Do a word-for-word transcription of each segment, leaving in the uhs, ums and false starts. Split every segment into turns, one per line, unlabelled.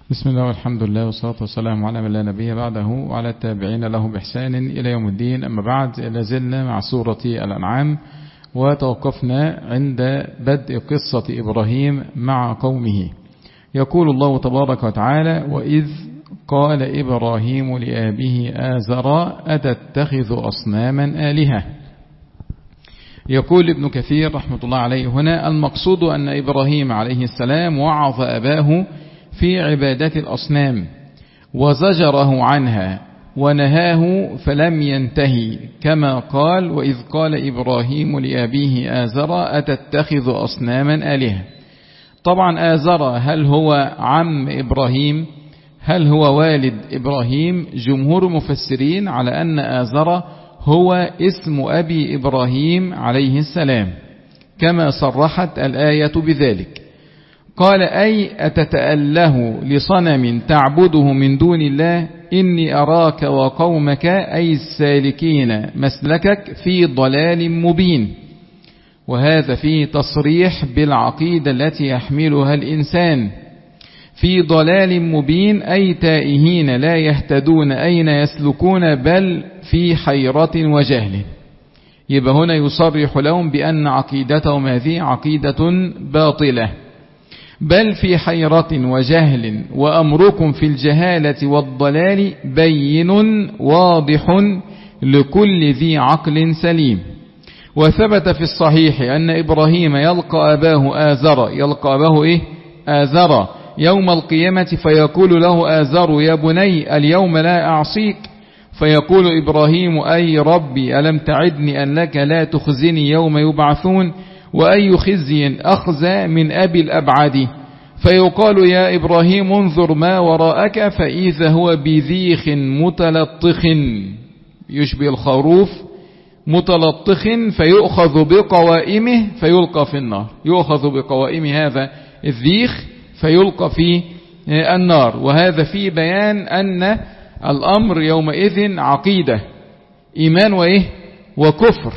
بسم الله والحمد لله والصلاة والسلام على من لا نبي بعده وعلى التابعين له بإحسان إلى يوم الدين. أما بعد، لازلنا مع سورة الأنعام، وتوقفنا عند بدء قصة إبراهيم مع قومه. يقول الله تبارك وتعالى: وإذ قال إبراهيم لأبيه آزر أتتخذ أصناما آلهة. يقول ابن كثير رحمة الله عليه هنا: المقصود أن إبراهيم عليه السلام وعظ أباه في عبادة الأصنام وزجره عنها ونهاه فلم ينتهي، كما قال: وإذ قال إبراهيم لأبيه آزر أتتخذ أصناما آلهة. طبعا آزر هل هو عم إبراهيم؟ هل هو والد إبراهيم؟ جمهور المفسرين على أن آزر هو اسم أبي إبراهيم عليه السلام، كما صرحت الآية بذلك. قال: أي أتتأله لصنم تعبده من دون الله إني أراك وقومك أي السالكين مسلكك في ضلال مبين. وهذا فيه تصريح بالعقيدة التي يحملها الإنسان، في ضلال مبين أي تائهين لا يهتدون أين يسلكون بل في حيرة وجهل. يبقى هنا يصرح لهم بأن عقيدتهم هذه عقيدة باطلة، بل في حيرة وجهل، وأمركم في الجهالة والضلال بين واضح لكل ذي عقل سليم. وثبت في الصحيح أن إبراهيم يلقى أباه آزر، يلقى أباه إيه؟ آزر يوم القيامة، فيقول له آزر: يا بني اليوم لا أعصيك. فيقول إبراهيم: أي ربي ألم تعدني أنك لا تخزني يوم يبعثون، وأي خزي أخزى من أبي الأبعد. فيقال: يا إبراهيم انظر ما وراءك، فإذا هو بذيخ متلطخ، يشبه الخروف متلطخ، فيؤخذ بقوائمه فيلقى في النار. يؤخذ بقوائم هذا الذيخ فيلقى في النار. وهذا في بيان أن الأمر يومئذ عقيدة، إيمان وإيه وكفر،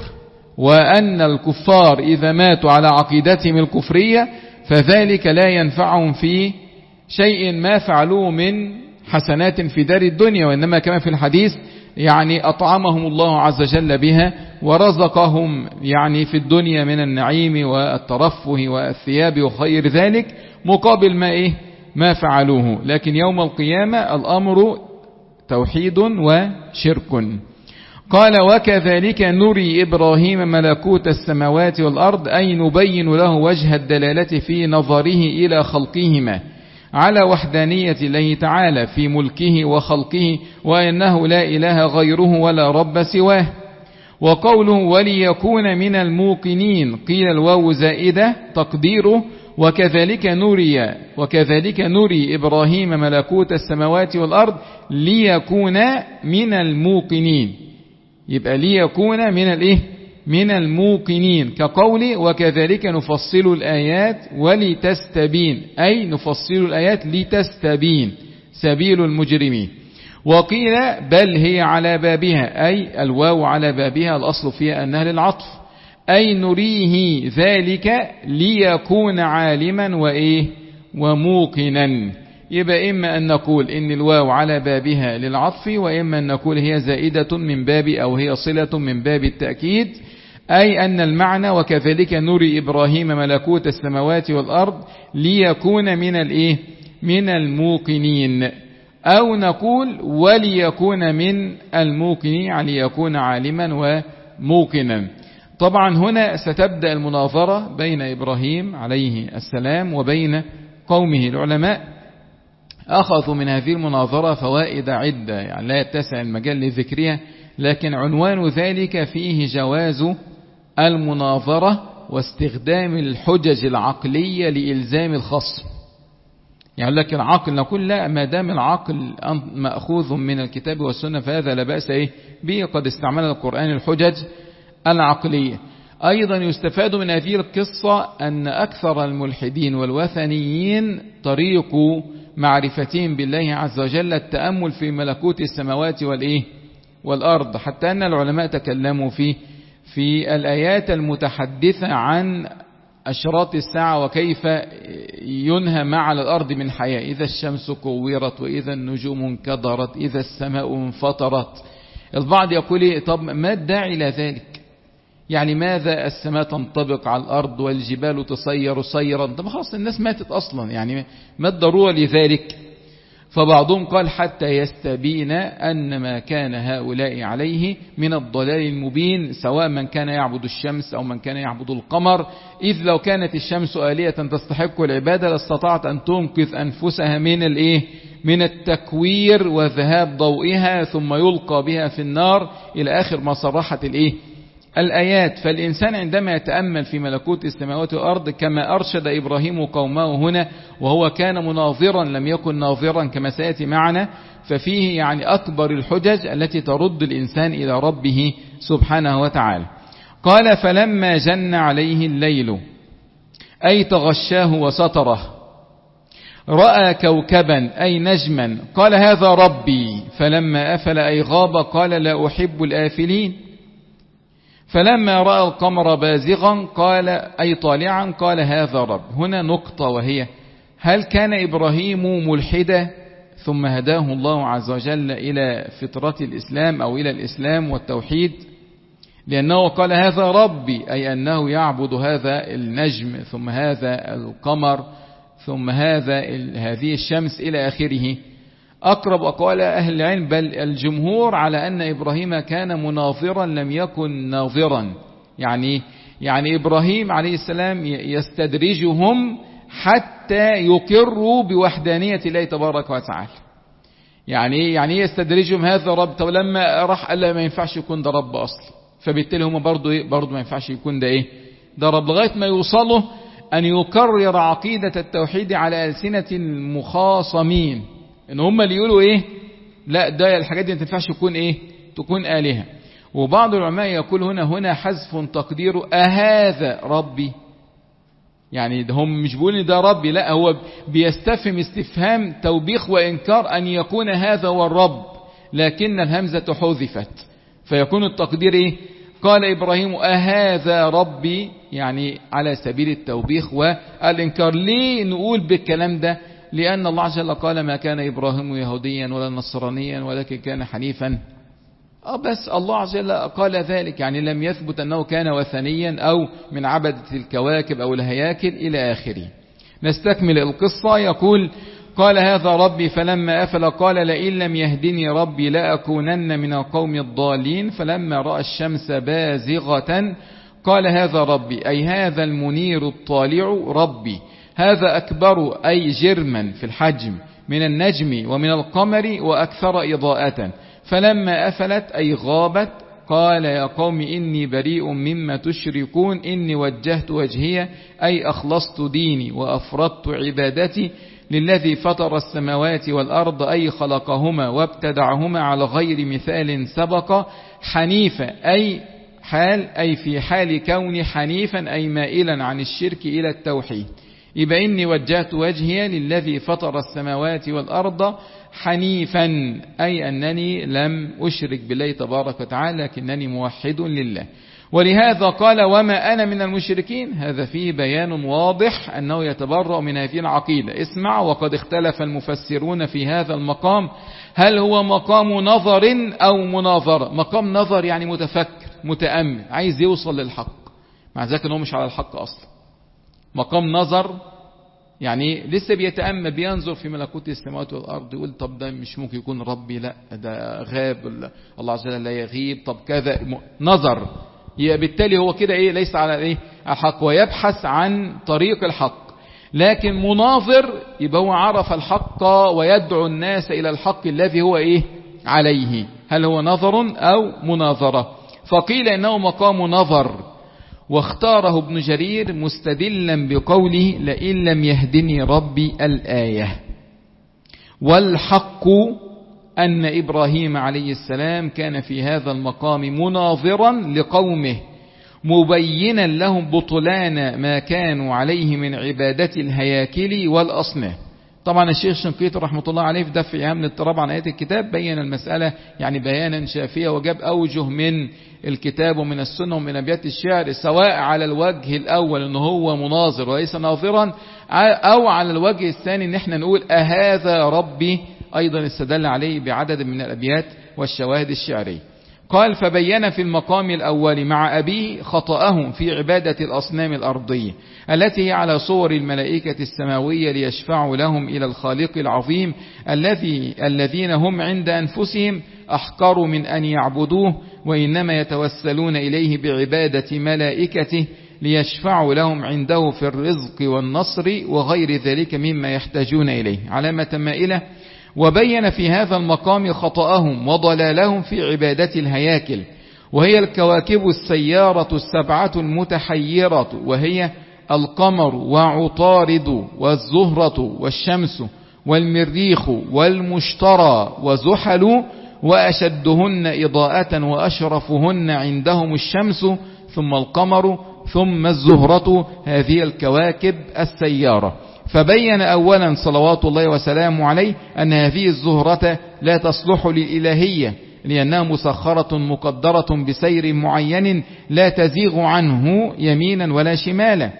وأن الكفار إذا ماتوا على عقيدتهم الكفرية فذلك لا ينفعهم في شيء ما فعلوه من حسنات في دار الدنيا، وإنما كما في الحديث يعني أطعمهم الله عز وجل بها ورزقهم يعني في الدنيا من النعيم والترفه والثياب وخير ذلك مقابل ما إيه ما فعلوه. لكن يوم القيامة الأمر توحيد وشرك. قال: وكذلك نري إبراهيم ملكوت السماوات والأرض، أي نبين له وجه الدلالة في نظره إلى خلقهما على وحدانية الله تعالى في ملكه وخلقه، وأنه لا إله غيره ولا رب سواه. وقوله: وليكون من الموقنين، قيل الواو زائدة تقديره وكذلك نري وكذلك نري إبراهيم ملكوت السماوات والأرض ليكون من الموقنين. يبقى ليكون من الايه من الموقنين، كقول: وكذلك نفصل الآيات ولتستبين، أي نفصل الآيات لتستبين سبيل المجرمين. وقيل: بل هي على بابها، أي الواو على بابها الأصل فيها أنها للعطف، أي نريه ذلك ليكون عالما وإيه وموقنا. يبقى إما أن نقول إن الواو على بابها للعطف، وإما أن نقول هي زائدة من باب أو هي صلة من باب التأكيد، أي أن المعنى وكذلك نري إبراهيم ملكوت السماوات والأرض ليكون من الإيه من الموقنين، أو نقول وليكون من الموقنين يعني يكون عالما وموقنا. طبعا هنا ستبدأ المناظرة بين إبراهيم عليه السلام وبين قومه. العلماء أخذوا من هذه المناظرة فوائد عدة، يعني لا يتسع المجال لذكرها، لكن عنوان ذلك فيه جواز المناظرة واستخدام الحجج العقلية لإلزام الخصم. يعني لكن العقل نقول لا، ما دام العقل مأخوذ من الكتاب والسنة فهذا لا بأس إيه به، قد استعمل القرآن الحجج العقلية. أيضا يستفاد من هذه القصة أن أكثر الملحدين والوثنيين طريق معرفتهم بالله عز وجل التأمل في ملكوت السماوات والإيه والأرض، حتى أن العلماء تكلموا في في الآيات المتحدثة عن أشراط الساعة وكيف ينهى ما على الأرض من حياة، إذا الشمس كورت وإذا النجوم انكدرت إذا السماء انفطرت. البعض يقول طب ما الداعي إلى ذلك؟ يعني ماذا السماء تنطبق على الأرض والجبال تصير صيرا؟ طب خلاص الناس ماتت أصلا، يعني ما الضرورة لذلك؟ فبعضهم قال حتى يستبين أن ما كان هؤلاء عليه من الضلال المبين، سواء من كان يعبد الشمس أو من كان يعبد القمر، إذ لو كانت الشمس آلية تستحق العبادة لاستطاعت أن تنقذ أنفسها من الإيه؟ من التكوير وذهاب ضوئها ثم يلقى بها في النار إلى آخر ما صرحت الإيه؟ الآيات. فالإنسان عندما يتأمل في ملكوت السماوات والأرض كما أرشد إبراهيم قومه هنا، وهو كان مناظرا لم يكن ناظرا كما سيأتي معنا، ففيه يعني أكبر الحجج التي ترد الإنسان إلى ربه سبحانه وتعالى. قال فلما جن عليه الليل أي تغشاه وستره، رأى كوكبا أي نجما، قال هذا ربي، فلما أفل أي غاب قال لا أحب الآفلين، فلما رأى القمر بازغا قال أي طالعا قال هذا رب. هنا نقطة، وهي هل كان إبراهيم ملحدا ثم هداه الله عز وجل إلى فطرة الإسلام أو إلى الإسلام والتوحيد؟ لأنه قال هذا ربي، أي أنه يعبد هذا النجم ثم هذا القمر ثم هذا هذه الشمس إلى آخره. أقرب أقوال أهل العلم بل الجمهور على أن إبراهيم كان مناظرا لم يكن ناظرا، يعني يعني إبراهيم عليه السلام يستدرجهم حتى يقروا بوحدانية الله تبارك وتعالى. يعني يعني يستدرجهم هذا رب، طب لما راح قال لا ما ينفعش يكون ده رب أصلا، فبالتالي هم برضو إيه؟ برضو ما ينفعش يكون ده إيه؟ ده رب، لغاية ما يوصلوا أن يكرر عقيدة التوحيد على ألسنة المخاصمين، ان هم اللي يقولوا ايه لا ده الحاجات دي ما تنفعش تكون ايه تكون آلهة. وبعض العلماء يقول هنا هنا حذف تقديره أهذا ربي، يعني هم مش بيقولوا ده ربي، لا هو بيستفهم استفهام توبيخ وإنكار أن يكون هذا هو الرب، لكن الهمزة حذفت فيكون التقدير ايه قال إبراهيم أهذا ربي، يعني على سبيل التوبيخ والإنكار. ليه نقول بالكلام ده؟ لأن الله عز وجل قال ما كان إبراهيم يهوديا ولا نصرانيا ولكن كان حنيفا. أه بس الله عز وجل قال ذلك، يعني لم يثبت أنه كان وثنيا أو من عبدة الكواكب أو الهياكل إلى آخره. نستكمل القصة. يقول قال هذا ربي فلما أفل قال لئن لم يهدني ربي لأكونن من القوم الضالين، فلما رأى الشمس بازغة قال هذا ربي أي هذا المنير الطالع ربي، هذا أكبر أي جرما في الحجم من النجم ومن القمر وأكثر إضاءة، فلما أفلت أي غابت قال يا قوم إني بريء مما تشركون إني وجهت وجهي أي أخلصت ديني وأفردت عبادتي للذي فطر السماوات والأرض أي خلقهما وابتدعهما على غير مثال سبق، حنيفا أي حال أي في حال كوني حنيفا أي مائلا عن الشرك إلى التوحيد، يبقى إني وجهت وجهي للذي فطر السماوات والأرض حنيفا أي أنني لم أشرك بالله تبارك وتعالى لكنني موحد لله. ولهذا قال وما أنا من المشركين، هذا فيه بيان واضح أنه يتبرأ من هذه العقيدة. اسمع، وقد اختلف المفسرون في هذا المقام هل هو مقام نظر أو مناظرة. مقام نظر يعني متفكر متأمل عايز يوصل للحق، مع ذلك أنه مش على الحق أصلا. مقام نظر يعني لسه بيتأمل بينظر في ملكوت السماوات والأرض، يقول طب ده مش ممكن يكون ربي، لا ده غاب، الله عز وجل لا يغيب، طب كذا نظر، بالتالي هو كده ايه ليس على ايه الحق ويبحث عن طريق الحق. لكن مناظر يبقى هو عرف الحق ويدعو الناس إلى الحق الذي هو ايه عليه. هل هو نظر أو مناظرة؟ فقيل إنه مقام نظر، واختاره ابن جرير مستدلا بقوله لئن لم يهدني ربي الآية. والحق أن إبراهيم عليه السلام كان في هذا المقام مناظرا لقومه مبينا لهم بطلان ما كانوا عليه من عبادة الهياكل والأصنام. طبعا الشيخ شنقيطي رحمة الله عليه في دفع إيهام الاضطراب عن آيات الكتاب بين المسألة يعني بيانا شافيا، وجاب أوجه من الكتاب ومن السنة ومن أبيات الشعر، سواء على الوجه الأول أنه هو مناظر وليس ناظرا، أو على الوجه الثاني أن احنا نقول أهذا ربي، أيضا استدل عليه بعدد من الأبيات والشواهد الشعرية. قال فبين في المقام الأول مع أبيه خطأهم في عبادة الأصنام الأرضية التي هي على صور الملائكة السماوية ليشفعوا لهم إلى الخالق العظيم الذي الذين هم عند أنفسهم أحقروا من أن يعبدوه، وإنما يتوسلون إليه بعبادة ملائكته ليشفعوا لهم عنده في الرزق والنصر وغير ذلك مما يحتاجون إليه. علامة مائلة. وبين في هذا المقام خطأهم وضلالهم في عبادة الهياكل، وهي الكواكب السيارة السبعة المتحيرة، وهي القمر وعطارد والزهرة والشمس والمريخ والمشترى وزحل، وأشدهن إضاءة وأشرفهن عندهم الشمس ثم القمر ثم الزهرة، هذه الكواكب السيارة. فبين أولا صلوات الله وسلامه عليه أن هذه الزهرة لا تصلح للإلهية، لأنها مسخرة مقدرة بسير معين لا تزيغ عنه يمينا ولا شمالا،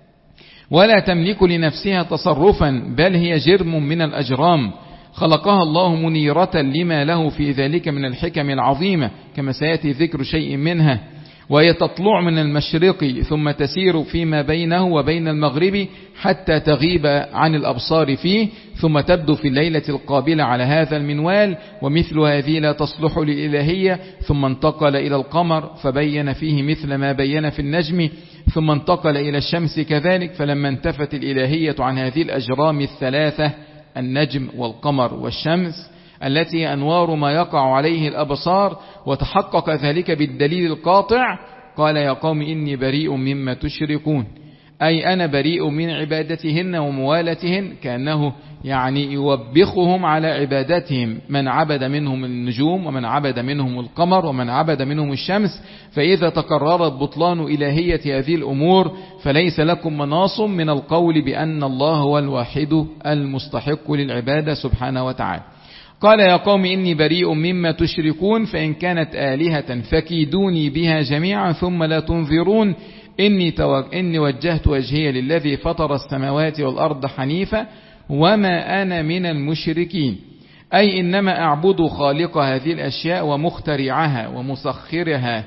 ولا تملك لنفسها تصرفا، بل هي جرم من الأجرام خلقها الله منيرة لما له في ذلك من الحكم العظيمة، كما سيأتي ذكر شيء منها. وهي تطلع من المشرق ثم تسير فيما بينه وبين المغرب حتى تغيب عن الأبصار فيه، ثم تبدو في الليلة القابلة على هذا المنوال، ومثل هذه لا تصلح للإلهية. ثم انتقل إلى القمر فبين فيه مثل ما بين في النجم، ثم انتقل إلى الشمس كذلك. فلما انتفت الإلهية عن هذه الأجرام الثلاثة، النجم والقمر والشمس التي أنوار ما يقع عليه الأبصار، وتحقق ذلك بالدليل القاطع، قال يا قوم إني بريء مما تشركون، أي أنا بريء من عبادتهن وموالتهن، كأنه يعني يوبخهم على عبادتهم، من عبد منهم النجوم ومن عبد منهم القمر ومن عبد منهم الشمس. فإذا تكررت بطلان إلهية هذه الأمور فليس لكم مناص من القول بأن الله هو الواحد المستحق للعبادة سبحانه وتعالى. قال يا قوم إني بريء مما تشركون، فإن كانت آلهة فكيدوني بها جميعا ثم لا تنظرون، إني, توج... إني وجهت وجهي للذي فطر السماوات والأرض حنيفا وما أنا من المشركين، أي إنما أعبد خالق هذه الأشياء ومخترعها ومسخرها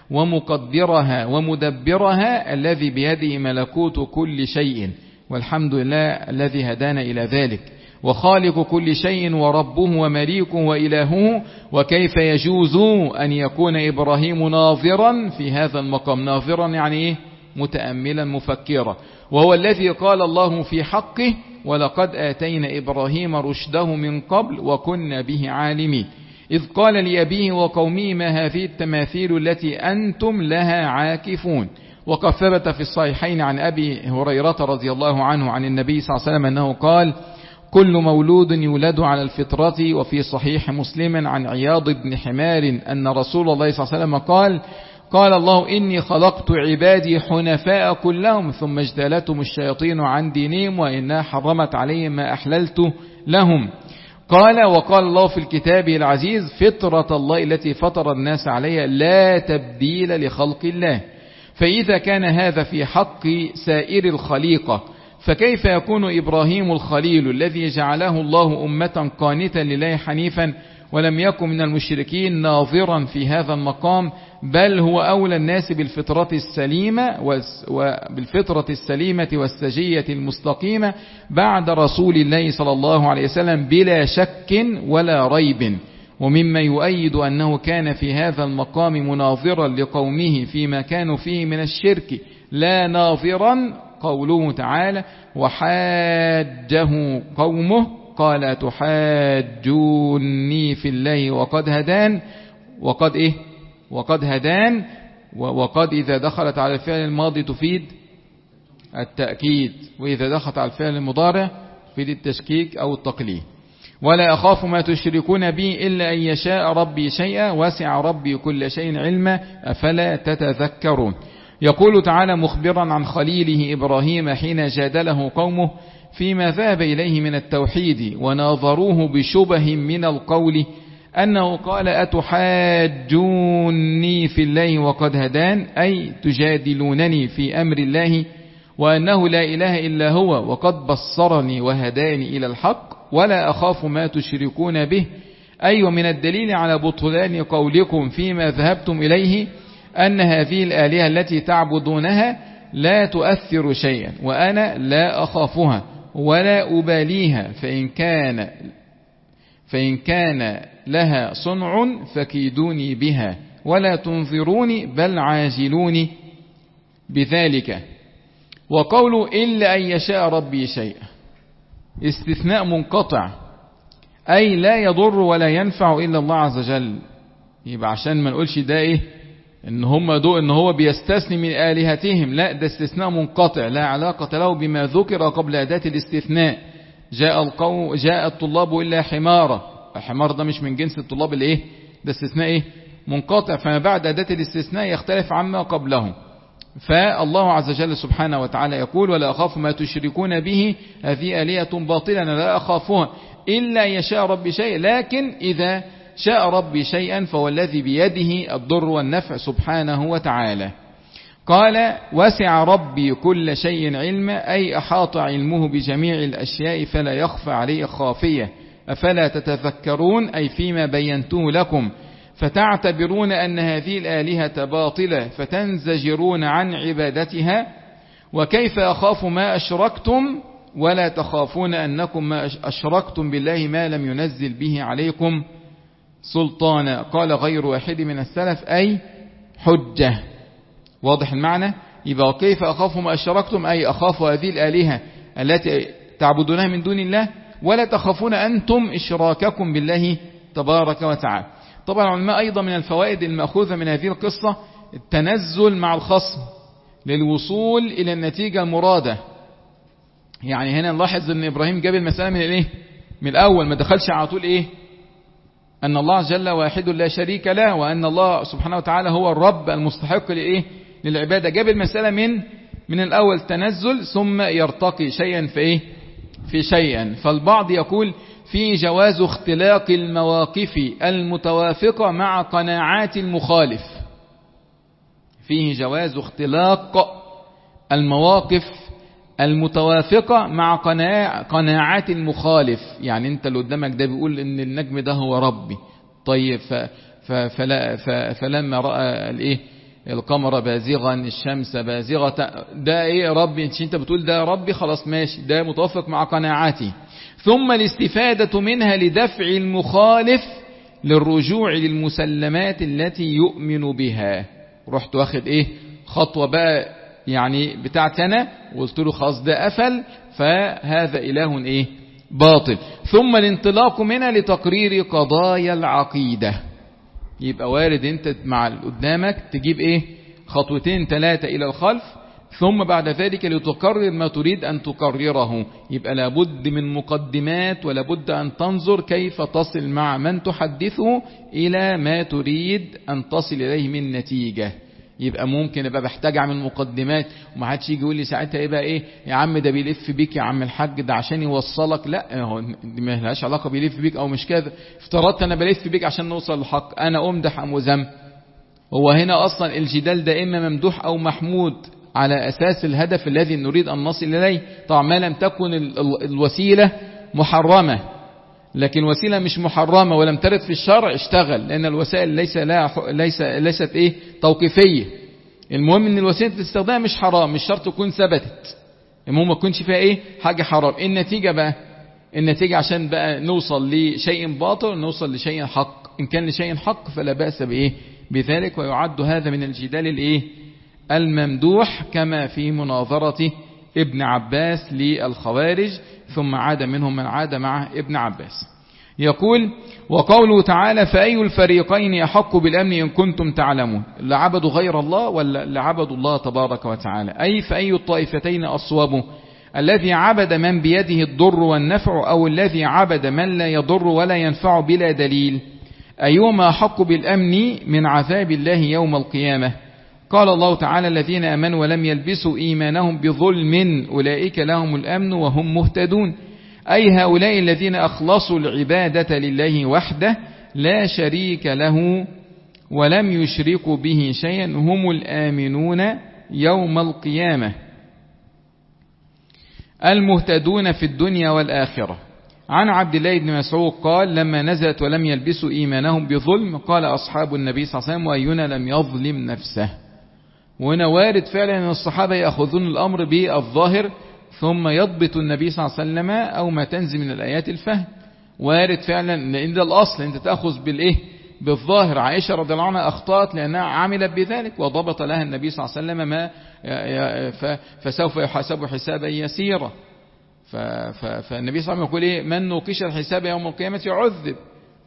ومقدرها ومدبرها، الذي بيده ملكوت كل شيء، والحمد لله الذي هدانا إلى ذلك، وخالق كل شيء وربه ومليكه وإلهه. وكيف يجوز أن يكون إبراهيم ناظرا في هذا المقام؟ ناظرا يعني إيه؟ متأملا مفكرا، وهو الذي قال الله في حقه ولقد آتينا إبراهيم رشده من قبل وكنا به عالمين، إذ قال لأبيه وقومه ما هذه التماثيل التي أنتم لها عاكفون. وقد ثبت في الصحيحين عن أبي هريرة رضي الله عنه عن النبي صلى الله عليه وسلم أنه قال كل مولود يولد على الفطرة. وفي صحيح مسلم عن عياض بن حمار أن رسول الله صلى الله عليه وسلم قال قال الله إني خلقت عبادي حنفاء كلهم ثم اجتالتهم الشياطين عن دينهم وإنها حرمت عليهم ما أحللت لهم. قال وقال الله في الكتاب العزيز فطرة الله التي فطر الناس عليها لا تبديل لخلق الله. فإذا كان هذا في حق سائر الخليقة، فكيف يكون إبراهيم الخليل الذي جعله الله أمة قانتا لله حنيفا ولم يكن من المشركين ناظرا في هذا المقام، بل هو أولى الناس بالفطرة السليمة وبالفطرة السليمة والسجية المستقيمة بعد رسول الله صلى الله عليه وسلم بلا شك ولا ريب. ومما يؤيد أنه كان في هذا المقام مناظرا لقومه فيما كانوا فيه من الشرك لا ناظرا قوله تعالى وحاجه قومه قال تحاجوني في الله وقد هدان. وقد إيه وقد هدان وقد إذا دخلت على الفعل الماضي تفيد التأكيد، وإذا دخلت على الفعل المضارع تفيد التشكيك أو التقليد. ولا أخاف ما تشركون به إلا أن يشاء ربي شيئا وسع ربي كل شيء علما أفلا تتذكرون. يقول تعالى مخبرا عن خليله إبراهيم حين جادله قومه فيما ذهب إليه من التوحيد وناظروه بشبه من القول أنه قال أتحاجوني في الله وقد هدان، أي تجادلونني في أمر الله وأنه لا إله إلا هو وقد بصرني وهداني إلى الحق ولا أخاف ما تشركون به، أي ومن الدليل على بطلان قولكم فيما ذهبتم إليه أن هذه الآلهة التي تعبدونها لا تؤثر شيئا وأنا لا أخافها ولا أباليها، فإن كان فإن كان لها صنع فكيدوني بها ولا تنظروني بل عاجلوني بذلك. وقوله إلا أن يشاء ربي شيئا استثناء منقطع، أي لا يضر ولا ينفع إلا الله عز وجل. يبقى عشان ما نقولش ده إيه إن هم دو إن هو بيستثني من آلهتهم، لا ده استثناء منقطع لا علاقة له بما ذكر قبل أداة الاستثناء. جاء القوم جاء الطلاب إلا حمارا، الحمار ده مش من جنس الطلاب الإيه، ده استثناء إيه منقطع، فما بعد أداة الاستثناء يختلف عما قبله. فالله عز وجل سبحانه وتعالى يقول ولا أخاف ما تشركون به هذه آلهة باطلة أنا لا أخافها إلا يشاء ربي شيء، لكن إذا شاء ربي شيئا فهو الذي بيده الضر والنفع سبحانه وتعالى. قال وسع ربي كل شيء علما، أي أحاط علمه بجميع الأشياء فلا يخفى عليه خافية، أفلا تتذكرون أي فيما بينته لكم فتعتبرون أن هذه الآلهة باطلة فتنزجرون عن عبادتها. وكيف أخاف ما أشركتم ولا تخافون أنكم ما أشركتم بالله ما لم ينزل به عليكم سلطانا، قال غير واحد من السلف أي حجة. واضح المعنى؟ يبقى كيف أخاف ما أشركتم أي أخاف هذه الآلهة التي تعبدونها من دون الله ولا تخافون أنتم إشراككم بالله تبارك وتعالى. طبعا العلماء أيضا من الفوائد المأخوذة من هذه القصة التنزل مع الخصم للوصول إلى النتيجة المرادة. يعني هنا نلاحظ أن إبراهيم جاب المسألة من الإيه؟ من الأول، ما دخلش على طول إيه أن الله جل واحد لا شريك له وأن الله سبحانه وتعالى هو الرب المستحق لإيه للعبادة. جاب المسألة من من الأول تنزل ثم يرتقي شيئا في إيه في شيئا. فالبعض يقول في جواز اختلاق المواقف المتوافقة مع قناعات المخالف، فيه جواز اختلاق المواقف المتوافقة مع قناعات المخالف. يعني انت اللي قدامك ده بيقول ان النجم ده هو ربي، طيب فلا فلما رأى الايه القمر بازغا الشمس بازغة ده ايه ربي، انت بتقول ده ربي، خلاص ماشي ده متوافق مع قناعاتي. ثم الاستفادة منها لدفع المخالف للرجوع للمسلمات التي يؤمن بها. رحت واخد ايه خطوة بقى يعني بتاعت انا وقلت له خلاص ده قفل فهذا اله ايه باطل. ثم الانطلاق منها لتقرير قضايا العقيدة. يبقى وارد انت مع قدامك تجيب ايه خطوتين ثلاثة الى الخلف ثم بعد ذلك لتقرر ما تريد ان تقرره. يبقى لابد من مقدمات ولابد ان تنظر كيف تصل مع من تحدثه الى ما تريد ان تصل اليه من نتيجة. يبقى ممكن ابقى بحتاج اعمل مقدمات وما حدش يجي يقول لي ساعتها ايه بقى ايه يا عم ده بيلف بيك يا عم الحاج ده عشان يوصلك. لا هو دي ما لهاش علاقه بيلف بيك او مش كذا. افترضت انا بلف بيك عشان نوصل للحق، انا امدح ام ذم؟ هو هنا اصلا الجدال ده اما ممدوح او محمود على اساس الهدف الذي نريد ان نصل اليه. طبعا ما لم تكن الوسيله محرمه، لكن وسيله مش محرمه ولم ترد في الشرع اشتغل، لان الوسائل ليس لا ليس ليست ايه توقيفيه. المهم ان الوسيله الاستخدام مش حرام، مش شرط تكون ثبتت، المهم ما تكونش فيها ايه حاجه حرام. النتيجه بقى النتيجه عشان بقى نوصل لشيء باطل نوصل لشيء حق. ان كان لشيء حق فلا باس بايه بذلك، ويعد هذا من الجدال الايه الممدوح كما في مناظرة ابن عباس للخوارج ثم عاد منهم من عاد مع ابن عباس. يقول وقوله تعالى فأي الفريقين يحق بالأمن إن كنتم تعلمون، اللي عبدوا غير الله ولا اللي عبدوا الله تبارك وتعالى؟ أي فأي الطائفتين أصوبوا، الذي عبد من بيده الضر والنفع أو الذي عبد من لا يضر ولا ينفع بلا دليل؟ أيهما حق بالأمن من عذاب الله يوم القيامة؟ قال الله تعالى الذين آمنوا ولم يلبسوا إيمانهم بظلم أولئك لهم الأمن وهم مهتدون، أي هؤلاء الذين أخلصوا العبادة لله وحده لا شريك له ولم يشركوا به شيئا هم الآمنون يوم القيامة المهتدون في الدنيا والآخرة. عن عبد الله بن مسعود قال لما نزلت ولم يلبسوا إيمانهم بظلم قال أصحاب النبي صلى الله عليه وسلم وأينا لم يظلم نفسه. وهنا وارد فعلا أن الصحابة يأخذون الأمر بالظاهر ثم يضبط النبي صلى الله عليه وسلم أو ما تنزل من الآيات الفهم. وارد فعلا لأن ده الأصل أنت تأخذ بالإيه بالظاهر. عائشة رضي الله عنها أخطأت لأنها عملت بذلك وضبط لها النبي صلى الله عليه وسلم ما فسوف يحاسب حسابا يسيرا. فالنبي صلى الله عليه وسلم يقول إيه من نوقش الحساب يوم القيامة يعذب.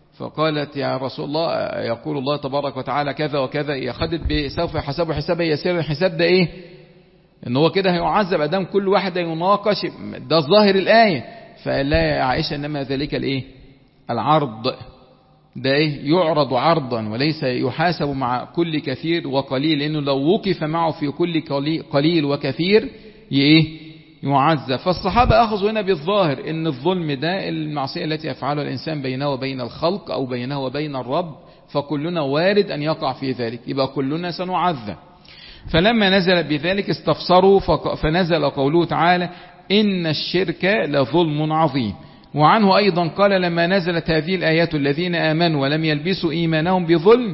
فقالت يا رسول الله يقول الله تبارك وتعالى كذا وكذا يخدد بسوف يحاسب حسابا يسيرا. الحساب ده إيه إن هو كده هيعذب أدام كل واحد يناقش ده ظاهر الآية. فلا يا عائشة إنما ذلك الإيه العرض ده إيه يعرض عرضا وليس يحاسب مع كل كثير وقليل لأنه لو وقف معه في كل قليل وكثير إيه يعذب. فالصحابة أخذوا هنا بالظاهر إن الظلم ده المعصية التي يفعلها الإنسان بينه وبين الخلق أو بينه وبين الرب فكلنا وارد أن يقع في ذلك يبقى كلنا سنعذب. فلما نزل بذلك استفسروا فنزل قوله تعالى إن الشرك لظلم عظيم. وعنه أيضا قال لما نزلت هذه الآيات الذين آمنوا ولم يلبسوا إيمانهم بظلم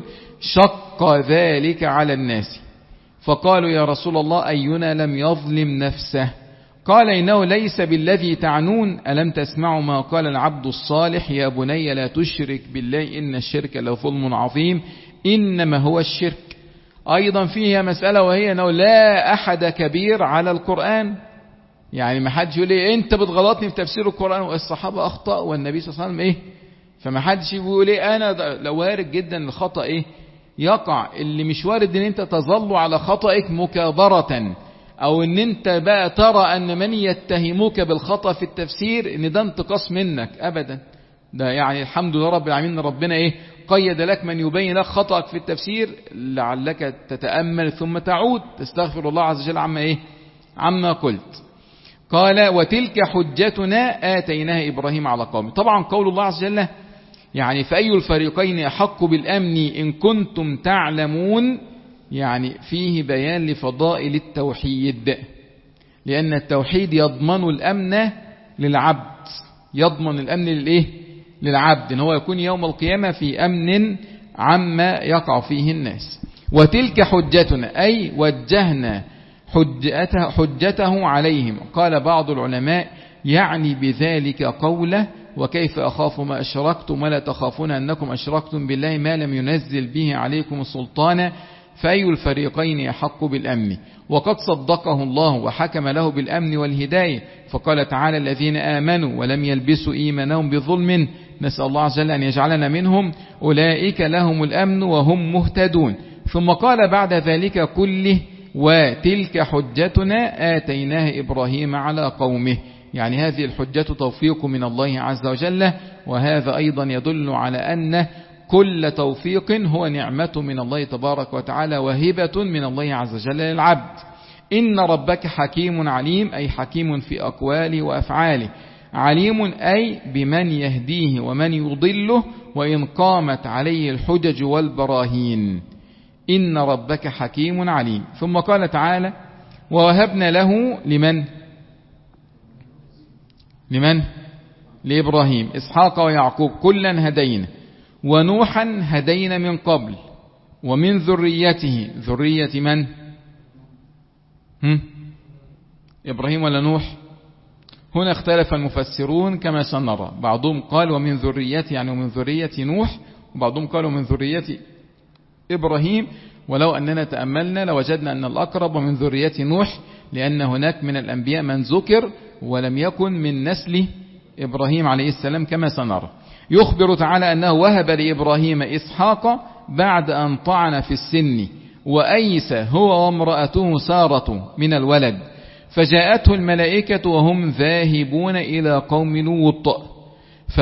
شق ذلك على الناس فقالوا يا رسول الله أينا لم يظلم نفسه قال إنه ليس بالذي تعنون ألم تسمعوا ما قال العبد الصالح يا بني لا تشرك بالله إن الشرك لظلم عظيم إنما هو الشرك. أيضا فيها مسألة وهي أنه لا أحد كبير على القرآن يعني ما حدش يقول لي انت بتغلطني في تفسير القرآن والصحابة اخطأ والنبي صلى الله عليه وسلم ايه. فما حدش يقول لي انا لو وارد جدا الخطأ ايه يقع. اللي مش وارد ان انت تظل على خطأك مكابرة او ان انت بقى ترى ان من يتهموك بالخطأ في التفسير ان ده انتقاص منك ابدا. ده يعني الحمد لله رب العالمين ربنا ايه قيد لك من يبين لك خطأك في التفسير لعلك تتأمل ثم تعود تستغفر الله عز وجل عما ايه عما قلت. قال وتلك حجتنا آتيناها إبراهيم على قومه. طبعا قول الله عز وجل يعني فأي الفريقين أحق بالأمن إن كنتم تعلمون يعني فيه بيان لفضائل التوحيد لأن التوحيد يضمن الأمن للعبد يضمن الأمن للإيه للعبد إن هو يكون يوم القيامة في أمن عما يقع فيه الناس. وتلك حجتنا أي وجهنا حجته, حجته عليهم. قال بعض العلماء يعني بذلك قوله وكيف أخاف ما أشركتم ولا تخافون أنكم أشركتم بالله ما لم ينزل به عليكم سلطانا فأي الفريقين يحق بالأمن. وقد صدقه الله وحكم له بالأمن والهداية فقال تعالى الذين آمنوا ولم يلبسوا إيمانهم بظلم نسأل الله عز وجل أن يجعلنا منهم أولئك لهم الأمن وهم مهتدون. ثم قال بعد ذلك كله وتلك حجتنا آتيناها إبراهيم على قومه يعني هذه الحجة توفيق من الله عز وجل. وهذا أيضا يدل على أن كل توفيق هو نعمة من الله تبارك وتعالى وهبة من الله عز وجل للعبد. إن ربك حكيم عليم أي حكيم في أقواله وأفعاله عليم أي بمن يهديه ومن يضله وإن قامت عليه الحجج والبراهين إن ربك حكيم عليم. ثم قال تعالى ووهبنا له لمن لمن لإبراهيم إسحاق ويعقوب كلا هدينا ونوحا هدينا من قبل ومن ذريته ذرية من هم؟ إبراهيم ولا نوح. هنا اختلف المفسرون كما سنرى بعضهم قال ومن ذريته يعني ومن ذرية نوح وبعضهم قالوا من ذرية إبراهيم. ولو أننا تأملنا لوجدنا أن الأقرب من ذرية نوح لأن هناك من الأنبياء من ذكر ولم يكن من نسل إبراهيم عليه السلام كما سنرى. يخبر تعالى أنه وهب لإبراهيم إسحاق بعد أن طعن في السن وأيس هو وامرأته سارة من الولد فجاءته الملائكة وهم ذاهبون إلى قوم لوط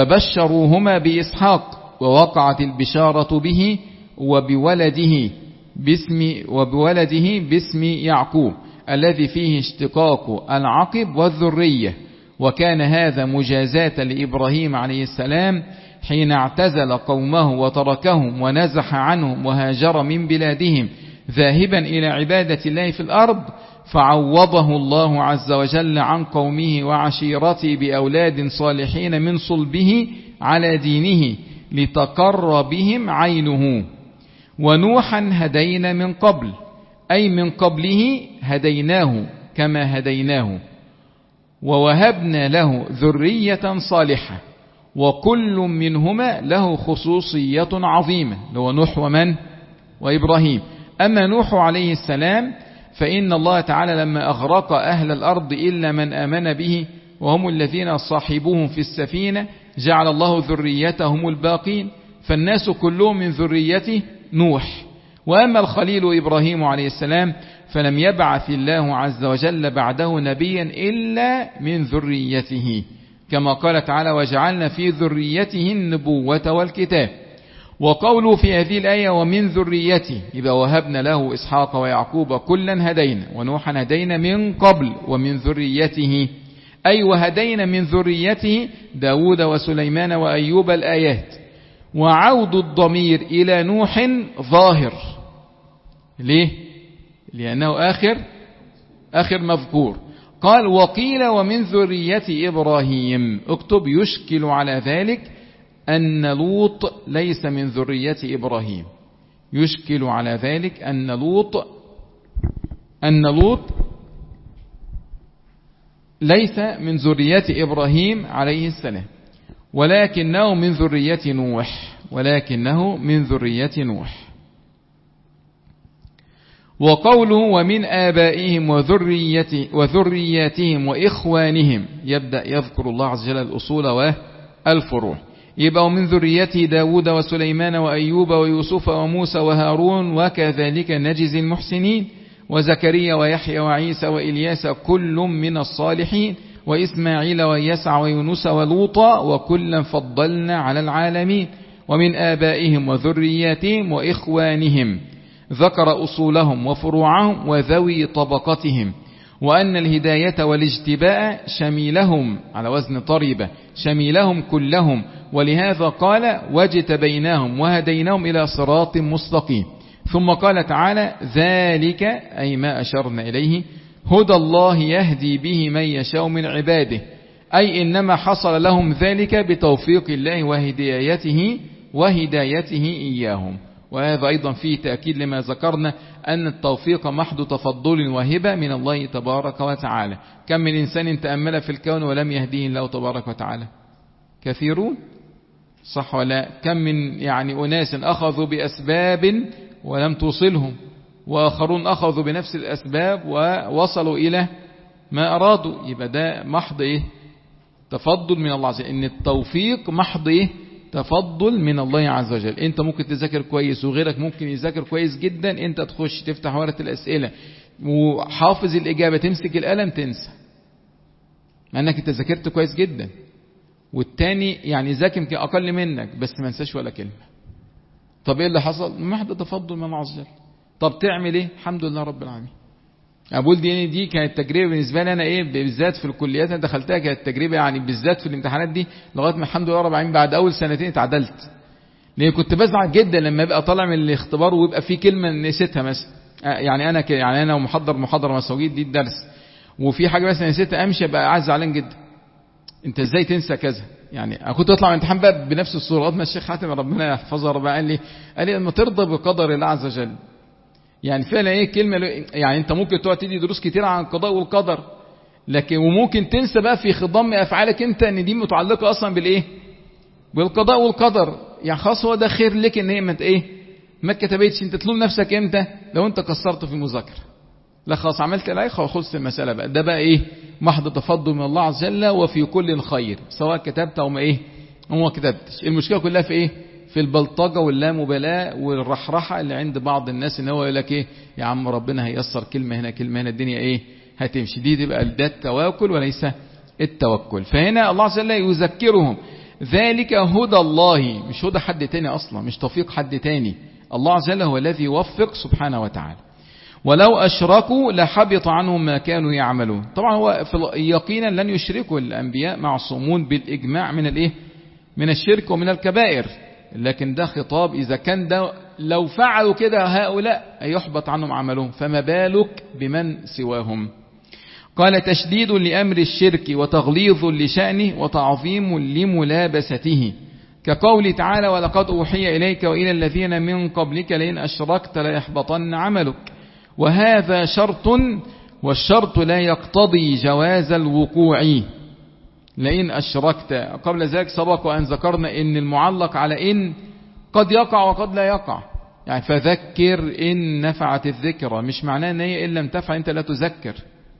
فبشروهما بإسحاق ووقعت البشارة به وبولده باسم وبولده باسم يعقوب الذي فيه اشتقاق العقب والذرية. وكان هذا مجازاة لإبراهيم عليه السلام حين اعتزل قومه وتركهم ونزح عنهم وهاجر من بلادهم ذاهبا إلى عبادة الله في الأرض، فعوضه الله عز وجل عن قومه وعشيرته بأولاد صالحين من صلبه على دينه لتقر بهم عينه. ونوحا هدينا من قبل، أي من قبله هديناه كما هديناه، ووهبنا له ذرية صالحة، وكل منهما له خصوصية عظيمة، هو نوح ومن؟ وإبراهيم. أما نوح عليه السلام فإن الله تعالى لما أغرق أهل الأرض إلا من آمن به وهم الذين صاحبوهم في السفينة جعل الله ذريتهم الباقين، فالناس كلهم من ذريته نوح. وأما الخليل إبراهيم عليه السلام فلم يبعث الله عز وجل بعده نبيا إلا من ذريته، كما قال تعالى وجعلنا في ذريته النبوة والكتاب. وقوله في هذه الآية ومن ذريته، يبقى وهبنا له إسحاق ويعقوب كلا هدينا، ونوحا هدينا من قبل، ومن ذريته أي وهدينا من ذريته داود وسليمان وأيوب الآيات. وعود الضمير إلى نوح ظاهر، ليه؟ لأنه آخر آخر مذكور. قال وقيل ومن ذرية إبراهيم، اكتب يشكل على ذلك أن لوط ليس من ذرية إبراهيم، يشكل على ذلك أن لوط أن لوط ليس من ذرية إبراهيم عليه السلام، ولكنه من ذرية نوح ولكنه من ذرية نوح. وقوله ومن آبائهم وذرياتهم وإخوانهم، يبدأ يذكر الله عز وجل الأصول والفروع. يبقى من ذريته داود وسليمان وأيوب ويوسف وموسى وهارون وكذلك نجزي المحسنين، وزكريا ويحيى وعيسى وإلياس كل من الصالحين، وإسماعيل ويسع ويونس ولوطا وكلا فضلنا على العالمين. ومن آبائهم وذرياتهم وإخوانهم ذكر أصولهم وفروعهم وذوي طبقتهم، وأن الهداية والاجتباء شميلهم على وزن طريبة شميلهم كلهم، ولهذا قال واجتبيناهم وهديناهم إلى صراط مستقيم. ثم قال تعالى ذلك أي ما أشرنا إليه هدى الله يهدي به من يشاء من عباده، أي إنما حصل لهم ذلك بتوفيق الله وهدايته وهدايته إياهم. وهذا أيضا فيه تأكيد لما ذكرنا أن التوفيق محض تفضل وهبة من الله تبارك وتعالى. كم من إنسان تأمل في الكون ولم يهديه الله تبارك وتعالى؟ كثيرون، صح ولا؟ كم من يعني أناس أخذوا بأسباب ولم توصلهم، وآخرون أخذوا بنفس الأسباب ووصلوا إلى ما أرادوا. يبقى ده محض إيه؟ تفضل من الله عز وجل. إن التوفيق محض إيه؟ تفضل من الله عز وجل. انت ممكن تذاكر كويس وغيرك ممكن يذاكر كويس جدا، انت تخش تفتح ورقة الأسئلة وحافظ الإجابة تمسك القلم تنسى، مع انك انت ذاكرت كويس جدا، والتاني يعني ذاكر يمكن أقل منك بس ما نساش ولا كلمة. طب ايه اللي حصل؟ محض تفضل من الله عز وجل. طب تعمل ايه؟ الحمد لله رب العالمين. أقول دي دي كانت تجربة بالنسبة لي أنا إيه، بالذات في الكليات أنا دخلتها كانت تجربة يعني بالذات في الامتحانات دي، لغاية ما الحمد لله رب العالمين بعد أول سنتين اتعدلت. لأن كنت بزعل جدا لما يبقى طالع من الاختبار ويبقى في كلمة نسيتها مثلا، يعني أنا يعني أنا ومحضر محاضرة مسويت دي الدرس وفي حاجة مثلا نسيتها أمشي بقى عايز زعلان جدا. أنت إزاي تنسى كذا؟ يعني أنا كنت أطلع من الامتحان بقى بنفس الصورة. لغاية ما الشيخ حاتم ربنا يحفظه رب قال لي قال لي لما ترضى بقدر الله عز وجل. يعني فعلا ايه كلمة، يعني انت ممكن تقعد تدي دروس كتير عن القضاء والقدر، لكن وممكن تنسى بقى في خضم افعالك انت ان دي متعلقة اصلا بالايه، بالقضاء والقدر. يعني خلاص هو ده خير لك ان هي ما ايه ما اتكتبتش. انت تلوم نفسك امتى؟ لو انت قصرت في المذاكرة. لا خلاص عملت الايخة وخلصت المسألة بقى. ده بقى ايه محض تفضل من الله عز وجل، وفي كل خير سواء كتبت او ما ايه وما كتبتش. المشكلة كلها في ايه؟ في البلطجة واللامبالاة والرحرحة اللي عند بعض الناس، ان هو يقول لك ايه يا عم ربنا هييسر كلمة هنا كلمة هنا الدنيا ايه هتمشي. دي تبقى ده التواكل وليس التوكل. فهنا الله عز وجل يذكرهم ذلك هدى الله، مش هدى حد تاني اصلا، مش توفيق حد تاني. الله عز وجل هو الذي يوفق سبحانه وتعالى. ولو أشركوا لحبط عنهم ما كانوا يعملون. طبعا هو يقينا لن يشركوا الأنبياء معصومون بالإجماع من الإيه؟ من الشرك ومن الكبائر، لكن ده خطاب إذا كان ده لو فعلوا كده هؤلاء يحبط عنهم عملهم، فما بالك بمن سواهم. قال تشديد لأمر الشرك وتغليظ لشأنه وتعظيم لملابسته، كقول تعالى ولقد أوحي إليك وإلى الذين من قبلك لئن أشركت ليحبطن عملك. وهذا شرط، والشرط لا يقتضي جواز الوقوع. لئن أشركت قبل ذلك سبق وأن ذكرنا إن المعلق على إن قد يقع وقد لا يقع، يعني فذكر إن نفعت الذكرى، مش معناه إن هي إن لم تفعل أنت لا تذكر،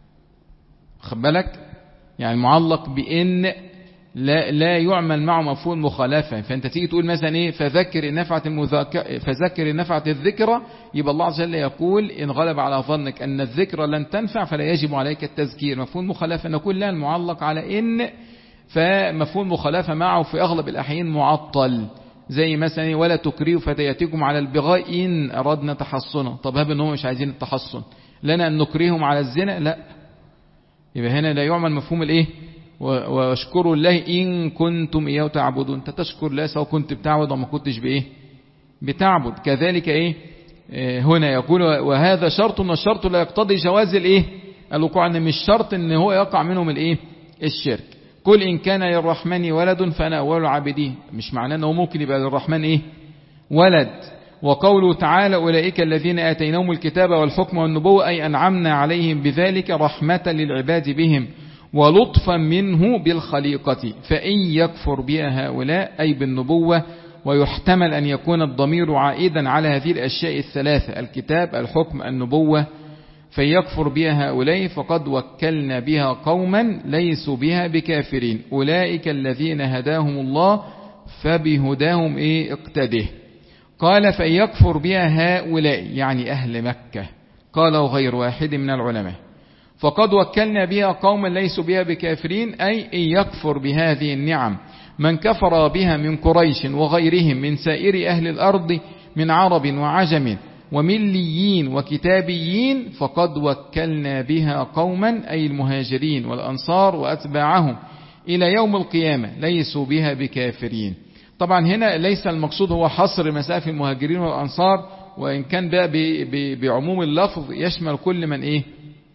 خد بالك؟ يعني المعلق بإن لا لا يعمل معه مفهوم مخالفة. فأنت تيجي تقول مثلا إيه فذكر إن نفعت المذاكرة، فذكر إن نفعت الذكرى، يبقى الله عز وجل يقول إن غلب على ظنك أن الذكرى لن تنفع فلا يجب عليك التذكير. مفهوم مخالفة نقول لا، المعلق على إن فمفهوم مخالفة معه في أغلب الأحيان معطل، زي مثلا ولا تكرهوا فتياتكم على البغاء إن أردنا تحصنا. طب هب إنهم مش عايزين التحصن، لنا أن نكرههم على الزنا؟ لا، يبقى هنا لا يعمل مفهوم الإيه؟ واشكروا الله إن كنتم إياه تعبدون. أنت تشكر الله سواء كنت بتعبد وما كنتش بإيه بتعبد. كذلك إيه هنا يقول وهذا شرط، والشرط لا يقتضي جواز الإيه الوقوع، أن مش شرط إن هو يقع منهم الإيه الشرك. قل إن كان للرحمن ولد فأنا أول العابدين، مش معناه أنه ممكن يبقى للرحمن إيه ولد. وقوله تعالى أولئك الذين آتيناهم الكتاب والحكم والنبوة أي أنعمنا عليهم بذلك رحمة للعباد بهم ولطفا منه بالخليقة. فإن يكفر بها هؤلاء أي بالنبوة، ويحتمل أن يكون الضمير عائدا على هذه الأشياء الثلاثة الكتاب الحكم النبوة، فيكفر بها هؤلاء فقد وكلنا بها قوما ليسوا بها بكافرين أولئك الذين هداهم الله فبهداهم إيه اقتده. قال فيكفر بها هؤلاء يعني أهل مكة، قاله غير واحد من العلماء. فقد وكلنا بها قوما ليسوا بها بكافرين أي إن يكفر بهذه النعم من كفر بها من قريش وغيرهم من سائر أهل الأرض من عرب وعجم ومليين وكتابيين، فقد وكلنا بها قوما أي المهاجرين والأنصار وأتباعهم إلى يوم القيامة ليسوا بها بكافرين. طبعا هنا ليس المقصود هو حصر مسافة المهاجرين والأنصار، وإن كان بقى بعموم اللفظ يشمل كل من إيه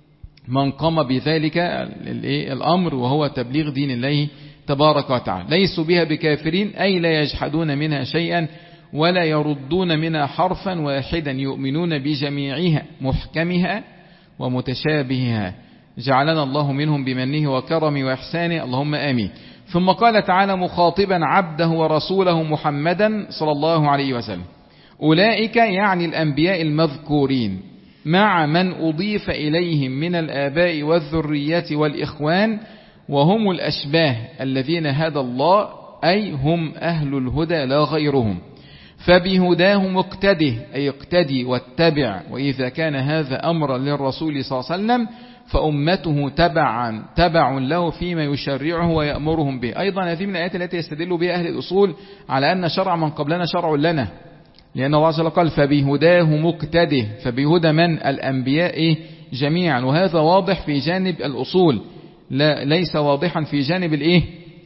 من قام بذلك الأمر وهو تبليغ دين الله تبارك وتعالى. ليسوا بها بكافرين أي لا يجحدون منها شيئا ولا يردون منها حرفا واحدا، يؤمنون بجميعها محكمها ومتشابهها. جعلنا الله منهم بمنه وكرمه وإحسانه اللهم آمين. ثم قال تعالى مخاطبا عبده ورسوله محمدا صلى الله عليه وسلم أولئك يعني الأنبياء المذكورين مع من أضيف إليهم من الآباء والذرية والإخوان، وهم الأشباه الذين هدى الله أي هم أهل الهدى لا غيرهم. فبهداه مقتده أي اقتدي واتبع، وإذا كان هذا أمرا للرسول صلى الله عليه وسلم فأمته تبعا تبع له فيما يشرعه ويأمرهم به. أيضا هذه من الآيات التي يستدل بها أهل الأصول على أن شرع من قبلنا شرع لنا، لأن الله عز وجل قال فبهداه مقتده، فبهدى من الأنبياء جميعا، وهذا واضح في جانب الأصول لا ليس واضحا في جانب الإيه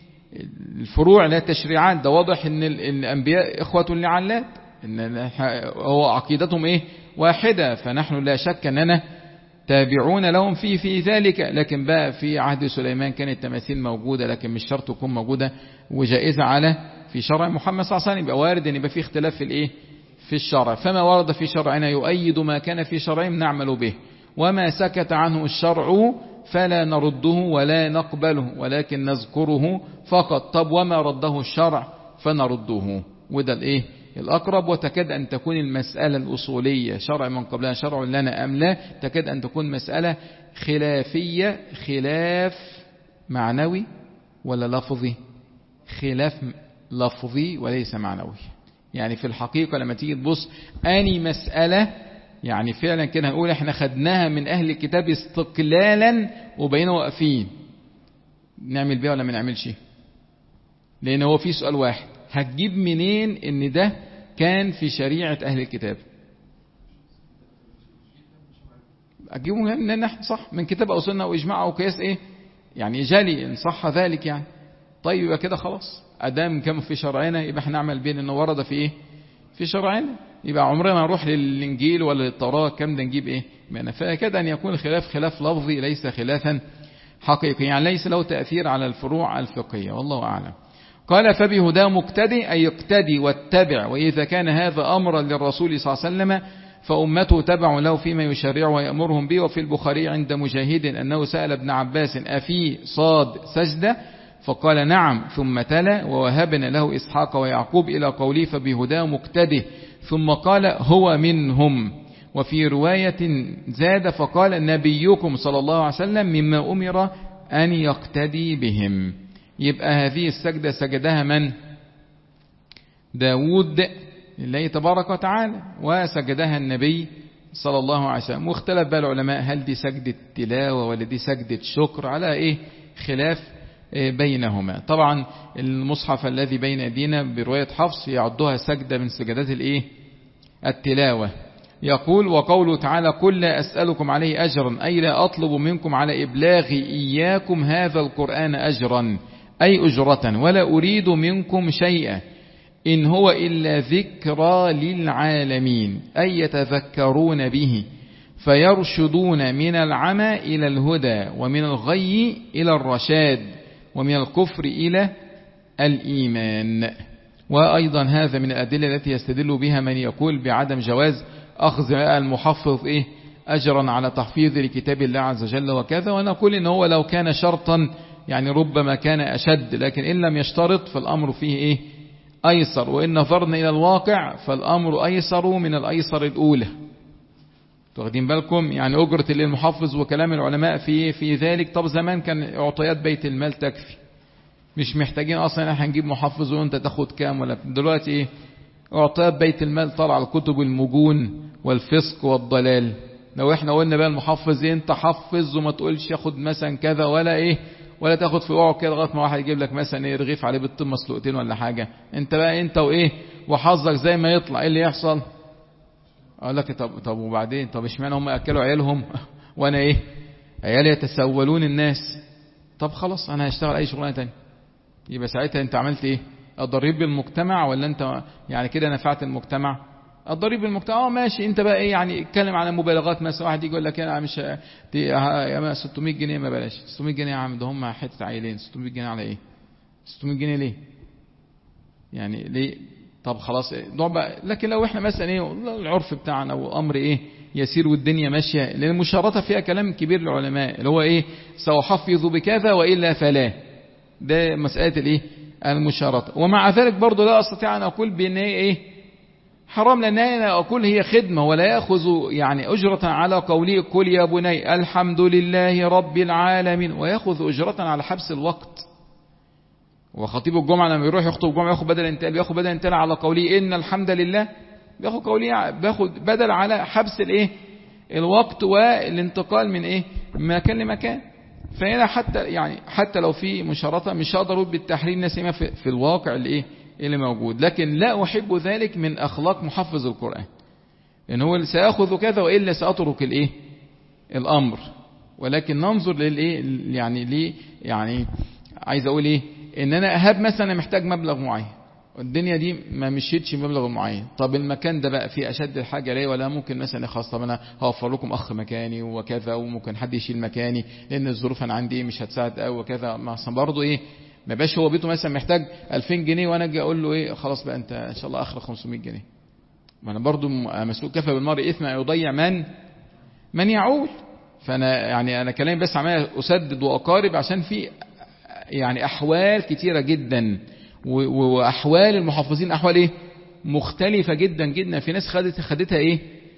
الفروع لا التشريعات. ده واضح ان الانبياء اخوة لعلات، ان هو عقيدتهم ايه واحدة، فنحن لا شك اننا تابعون لهم في في ذلك. لكن بقى في عهد سليمان كانت التماثيل موجودة، لكن مش شرط تكون موجودة وجائزة على في شرع محمد صلى الله عليه وسلم. يبقى وارد ان يبقى في اختلاف في الايه في الشرع، فما ورد في شرعنا يؤيد ما كان في شرعهم نعمل به، وما سكت عنه الشرع فلا نرده ولا نقبله ولكن نذكره فقط. طب وما رده الشرع فنرده، وده الايه الأقرب. وتكاد أن تكون المسألة الأصولية شرع من قبلها شرع لنا أم لا، تكاد أن تكون مسألة خلافية، خلاف معنوي ولا لفظي، خلاف لفظي وليس معنوي. يعني في الحقيقة لما تيجي تبص أني مسألة يعني فعلا كده هنقول احنا خدناها من أهل الكتاب استقلالا وبقينا واقفين نعمل بيها ولا ما نعملش؟ لأن هو في سؤال واحد، هتجيب منين ان ده كان في شريعة أهل الكتاب. أجيبه من نحن صح من كتاب أو سنة أو إجماع أو قياس إيه يعني جالي إن صح ذلك يعني. طيب يبقى كده خلاص أدام كان في شرعنا يبقى احنا نعمل بين إنه ورد في إيه في شرعنا، يبقى عمرنا نروح للإنجيل ولا للتوراة كم ده نجيب إيه معنى. فكده أن يكون الخلاف خلاف لفظي ليس خلافا حقيقي، يعني ليس له تأثير على الفروع الفقهية والله أعلم. قال فبهداه مقتدي أي يقتدي واتبع، وإذا كان هذا أمرا للرسول صلى الله عليه وسلم فأمته تبع له فيما يشرع ويأمرهم به. وفي البخاري عند مجاهد أنه سأل ابن عباس أفي صاد سجدة فقال نعم، ثم تلا ووهبنا له إسحاق ويعقوب إلى قوله فبهداه مقتده، ثم قال هو منهم. وفي رواية زاد فقال نبيكم صلى الله عليه وسلم مما أمر أن يقتدي بهم. يبقى هذه السجدة سجدها من؟ داود لله تبارك وتعالى، وسجدها النبي صلى الله عليه وسلم. واختلف بقى العلماء هل دي سجدة تلاوة ولا دي سجدة شكر، على إيه خلاف بينهما. طبعا المصحف الذي بين أيدينا برواية حفص يعدها سجدة من سجدات الإيه التلاوة. يقول وقوله تعالى قل لا أسألكم عليه أجرا أي لا أطلب منكم على إبلاغ إياكم هذا القرآن أجرا أي أجرة ولا أريد منكم شيئا إن هو إلا ذكرى للعالمين أي يتذكرون به فيرشدون من العمى إلى الهدى ومن الغي إلى الرشاد ومن الكفر إلى الإيمان. وأيضا هذا من الأدلة التي يستدل بها من يقول بعدم جواز أخذ المحفظ إيه أجرا على تحفيظ لكتاب الله عز وجل وكذا. ونقول إن هو لو كان شرطا يعني ربما كان أشد، لكن إن لم يشترط فالأمر فيه إيه أيسر. وإن نظرنا إلى الواقع فالأمر أيسر من الأيسر الأولى. تاخدين بالكم يعني أجرة للمحفظ وكلام العلماء في في ذلك. طب زمان كان اعطيات بيت المال تكفي، مش محتاجين أصلا احنا هنجيب محفظ وانت تاخد كام ولا. دلوقتي إيه اعطيات بيت المال طلع الكتب المجون والفسق والضلال. لو احنا قلنا بقى المحفظ إيه انت حفظ وما تقولش ياخد مثلا كذا ولا ايه ولا تاخد في وعك كده لغايه ما واحد يجيب لك مثلا ايه رغيف عليه بالطين مسلوقتين ولا حاجه، انت بقى انت وايه وحظك زي ما يطلع ايه اللي يحصل. اقول لك طب طب وبعدين طب اشمعنى هم اكلوا عيالهم وانا ايه عيالي يتسولون الناس. طب خلاص انا هشتغل اي شغلانه تانية. يبقى ساعتها انت عملت ايه الضريب بالمجتمع ولا انت يعني كده نفعت المجتمع؟ الضريب بالمجتمع اه ماشي. انت بقى ايه يعني اتكلم على مبالغات مثلا واحد يجي يقول لك انا مش يا ستمائة جنيه ما بلاش ستمائة جنيه يا عم ده هم حته عيلين ستمائة جنيه على ايه ستمائة جنيه ليه يعني ليه. طب خلاص ايه بقى. لكن لو احنا مثلا ايه العرف بتاعنا وامر ايه يسير والدنيا ماشيه، لان المشارطه فيها كلام كبير للعلماء اللي هو ايه سأحفظ بكذا والا فلا، ده مساله الايه المشارطه. ومع ذلك برضه لا استطيع ان اقول بان ايه حرام، لان انا اقول هي خدمه ولا ياخذ يعني اجره على قوله قل يا بني الحمد لله رب العالمين وياخذ اجره على حبس الوقت. وخطيب الجمعه لما يروح يخطب الجمعه ياخذ بدل انتقال بياخذ بدل انتقال على قوله ان الحمد لله، بياخذ قوله بياخذ بدل على حبس الايه الوقت والانتقال من ايه مكان لمكان. فهنا حتى يعني حتى لو في مشارطه مش هقدر اقول بالتحريم نسيمه في, في الواقع الايه اللي موجود. لكن لا أحب ذلك من أخلاق محفظ القرآن إن هو سأخذ كذا وإلا سأترك الإيه الأمر. ولكن ننظر للإيه يعني ليه يعني عايز أقول إيه إن أنا أهب مثلا محتاج مبلغ معين والدنيا دي ما مشيتش مبلغ معين. طب المكان ده بقى فيه أشد الحاجة ليه ولا ممكن مثلا خلاص طب أنا هوفر لكم أخ مكاني وكذا وممكن حد يشيل مكاني لأن الظروف أنا عندي مش هتساعد أو وكذا. مثلا برضه إيه ما باش هو بيته مثلا محتاج ألفين جنيه وانا اجي اقول له ايه خلاص بقى انت ان شاء الله اخر خمسمائة جنيه. ما انا برضو مسؤول كفى بالمرء اثما يضيع من من يعول. فانا يعني انا كلامي بس عمال اسدد واقارب عشان في يعني احوال كتيره جدا واحوال المحافظين احوال ايه مختلفه جدا جدا. في ناس خدت خدتها ايه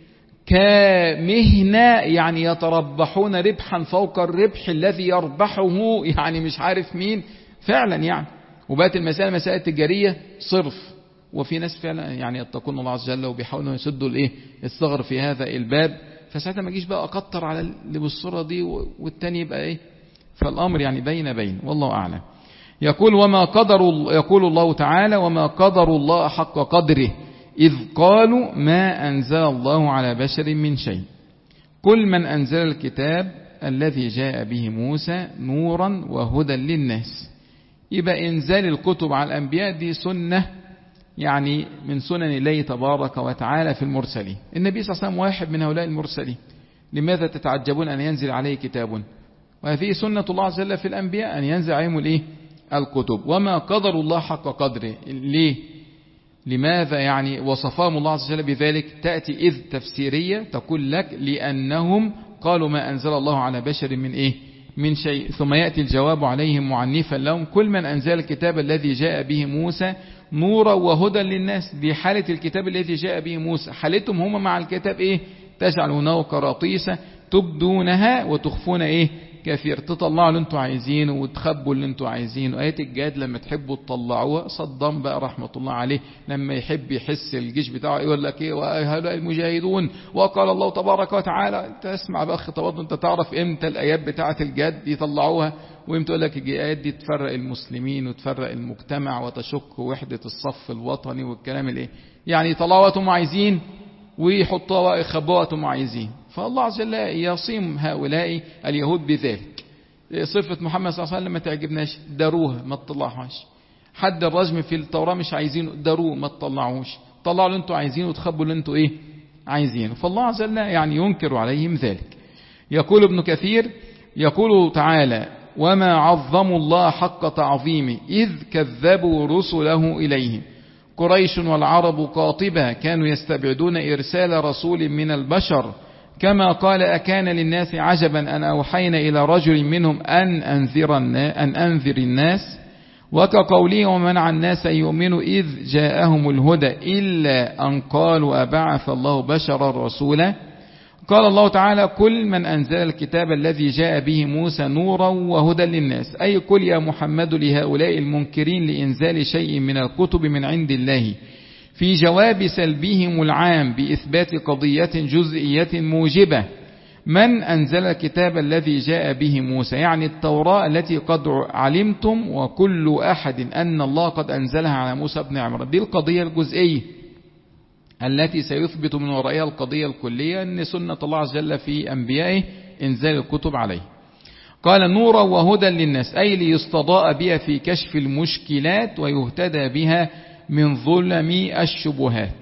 كمهنة يعني يتربحون ربحا فوق الربح الذي يربحه يعني مش عارف مين فعلا يعني. وبقت المسألة مسائل تجارية صرف. وفي ناس فعلا يعني يتقون الله عز وجل وبيحاولوا يسدوا الايه الثغر في هذا الباب. فساعتها ما اجيش بقى اكتر على اللي بالصورة دي والتاني يبقى ايه. فالامر يعني بين بين والله اعلم. يقول وما قدر يقول الله تعالى وما قدر الله حق قدره إذ قالوا ما أنزل الله على بشر من شيء قل من أنزل الكتاب الذي جاء به موسى نورا وهدى للناس. يبقى إنزال الكتب على الأنبياء دي سنة يعني من سنن الله تبارك وتعالى في المرسلين. النبي صلى الله عليه وسلم واحد من هؤلاء المرسلين، لماذا تتعجبون أن ينزل عليه كتاب؟ وهذه سنة الله عز وجل في الأنبياء أن ينزل عليهم الإيه؟ الكتب. وما قدر الله حق قدره. ليه؟ لماذا يعني وصفهم الله عز وجل بذلك؟ تأتي إذ تفسيرية تقول لك لأنهم قالوا ما أنزل الله على بشر من إيه؟ من شيء. ثم يأتي الجواب عليهم معنفا لهم كل من أنزل الكتاب الذي جاء به موسى نورا وهدى للناس. دي حالة الكتاب الذي جاء به موسى، حالتهم هم مع الكتاب إيه؟ تجعلونه قراطيس تبدونها وتخفون إيه؟ كثير. تطلعوا اللي انتوا عايزينه وتخبوا اللي انتوا عايزينه. آيات الجهاد لما تحبوا تطلعوها، صدام بقى رحمة الله عليه لما يحب يحس الجيش بتاعه يقول لك ايه وهؤلاء المجاهدون وقال الله تبارك وتعالى. انت اسمع بقى خطابات، انت تعرف امتى الايات بتاعة الجهاد يطلعوها وامتى يقول لك الايات دي تفرق المسلمين وتفرق المجتمع وتشك وحدة الصف الوطني والكلام الايه يعني. يطلعوا وقتهم عايزين ويحطوها ويخبوها وقتهم عايزين. فالله عز وجل يصيم هؤلاء اليهود بذلك. صفة محمد صلى الله عليه وسلم ما تعجبناش داروها ما تطلعهاش. حد الرجم في التوراة مش عايزينه داروه ما تطلعوش. طلعوا اللي انتوا عايزينه وتخبوا اللي انتوا ايه عايزينه. فالله عز وجل يعني ينكر عليهم ذلك. يقول ابن كثير يقول تعالى وما عظموا الله حق تعظيمه إذ كذبوا رسله إليهم. قريش والعرب قاطبة كانوا يستبعدون إرسال رسول من البشر كما قال أكان للناس عجبا أن أوحينا إلى رجل منهم أن أنذر أن أنذر الناس وكقوله ومنع الناس أن يؤمنوا إذ جاءهم الهدى إلا أن قالوا أبعث الله بشرا رسولا. قال الله تعالى كل من أنزل الكتاب الذي جاء به موسى نورا وهدى للناس أي قل يا محمد لهؤلاء المنكرين لإنزال شيء من الكتب من عند الله في جواب سلبهم العام بإثبات قضية جزئية موجبة من أنزل الكتاب الذي جاء به موسى يعني التوراة التي قد علمتم وكل أحد أن الله قد أنزلها على موسى بن عمران. دي القضية الجزئية التي سيثبت من ورائها القضية الكلية أن سنة الله عز وجل في أنبيائه إنزال الكتب عليه. قال نورا وهدى للناس أي ليستضاء بها في كشف المشكلات ويهتدى بها من ظلم الشبهات.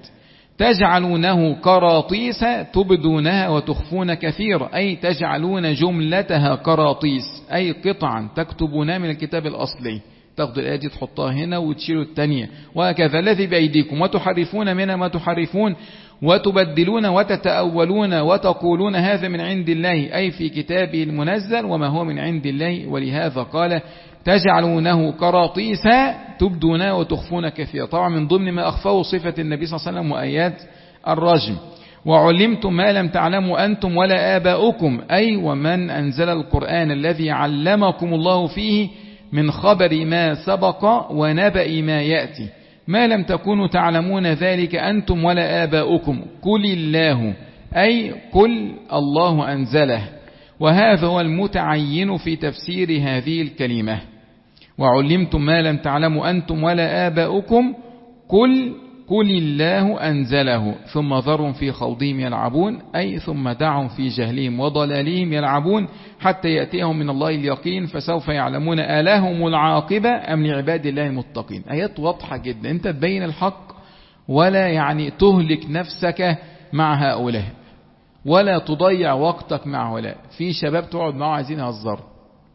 تجعلونه قراطيس تبدونها وتخفون كثيرا أي تجعلون جملتها قراطيس أي قطعا تكتبونها من الكتاب الأصلي. تاخدوا الآية دي تحطها هنا وتشيلوا الثانية وهكذا الذي بأيديكم وتحرفون منها ما تحرفون وتبدلون وتتأولون وتقولون هذا من عند الله أي في كتابه المنزل وما هو من عند الله. ولهذا قال تجعلونه قراطيس تبدون وتخفون كثيرا. طبعا من ضمن ما أخفاه صفة النبي صلى الله عليه وسلم وآيات الرجم. وعلمتم ما لم تعلموا أنتم ولا آباؤكم أي ومن أنزل القرآن الذي علمكم الله فيه من خبر ما سبق ونبأ ما يأتي ما لم تكونوا تعلمون ذلك أنتم ولا آباؤكم قل الله أي قل الله أنزله. وهذا هو المتعين في تفسير هذه الكلمة وعلمتم ما لم تعلموا أنتم ولا آباؤكم قل قل الله أنزله ثم ذرهم في خوضهم يلعبون أي ثم دعهم في جهلهم وضلالهم يلعبون حتى يأتيهم من الله اليقين فسوف يعلمون ألهم العاقبة أم لعباد الله المتقين. آيات واضحة جدا. أنت تبين الحق ولا يعني تهلك نفسك مع هؤلاء ولا تضيع وقتك مع هؤلاء. في شباب تقعد معه عايزين يهزروا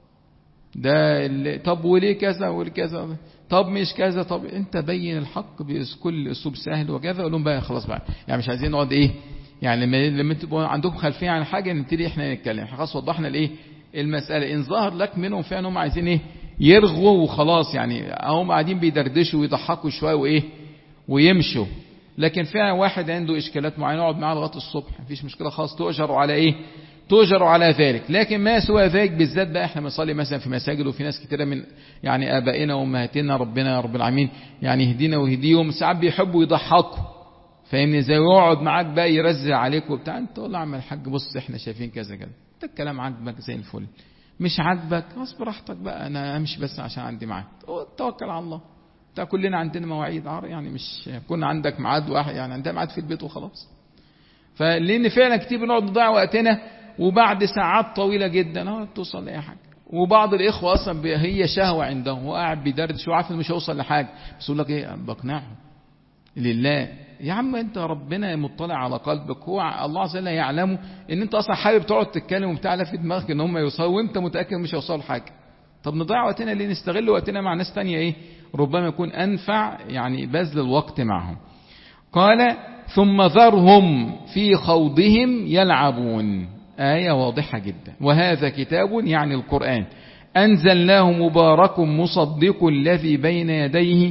ده اللي طب وليه كذا وليه كذا طب مش كذا طب انت بين الحق بكل اسلوب سهل وكذا. قول لهم بقى خلاص بقى يعني مش عايزين نقعد ايه يعني لما لما تبقوا عندكم خلفيه عن حاجه نبتدي احنا نتكلم. خلاص وضحنا الايه المساله. ان ظهر لك منهم فعلا هم عايزين ايه يرغوا وخلاص يعني هم قاعدين بيدردشوا ويضحكوا شويه وايه ويمشوا. لكن فعلا واحد عنده اشكالات معينه اقعد معاه لغايه الصبح مفيش مشكله خالص تؤجروا على ايه تؤجروا على ذلك. لكن ما سوى ذلك بالذات بقى احنا بنصلي مثلا في مساجد وفي ناس كتيره من يعني ابائنا وامهاتنا ربنا يا رب العالمين يعني يهدينا ويهديهم ساعات بيحبوا يضحكوا فاهمني زي يقعد معاك بقى يرزع عليك وبتاع. انت تقول له عم الحاج بص احنا شايفين كذا كذا انت الكلام عاجبك زي الفل مش عاجبك خلاص براحتك بقى انا امشي بس عشان عندي معاك توكل على الله انت كلنا عندنا مواعيد يعني، مش كنا عندك ميعاد واحد يعني، عندنا ميعاد في البيت وخلاص. فلان فعلا كتير بنقعد نضيع وقتنا، وبعد ساعات طويله جدا اه توصل لاي حاجه. وبعض الاخوه اصلا هي شهوه عندهم، هو قاعد بيدردش وعارف انه مش هيوصل لحاجه، بس يقول لك ايه بقنعه لله. يا عم انت ربنا مطلع على قلبك، هو الله عز وجل يعلمه ان انت اصلا حابب تقعد تتكلم وبتاع، لا في دماغك ان هم يوصلوا وانت متاكد مش هيوصلوا لحاجه. طب نضيع وقتنا ليه؟ نستغل وقتنا مع ناس تانية ايه ربما يكون انفع، يعني بذل الوقت معهم. قال ثم ذرهم في خوضهم يلعبون، آية واضحة جدا. وهذا كتاب يعني القرآن أنزلناه مبارك مصدق الذي بين يديه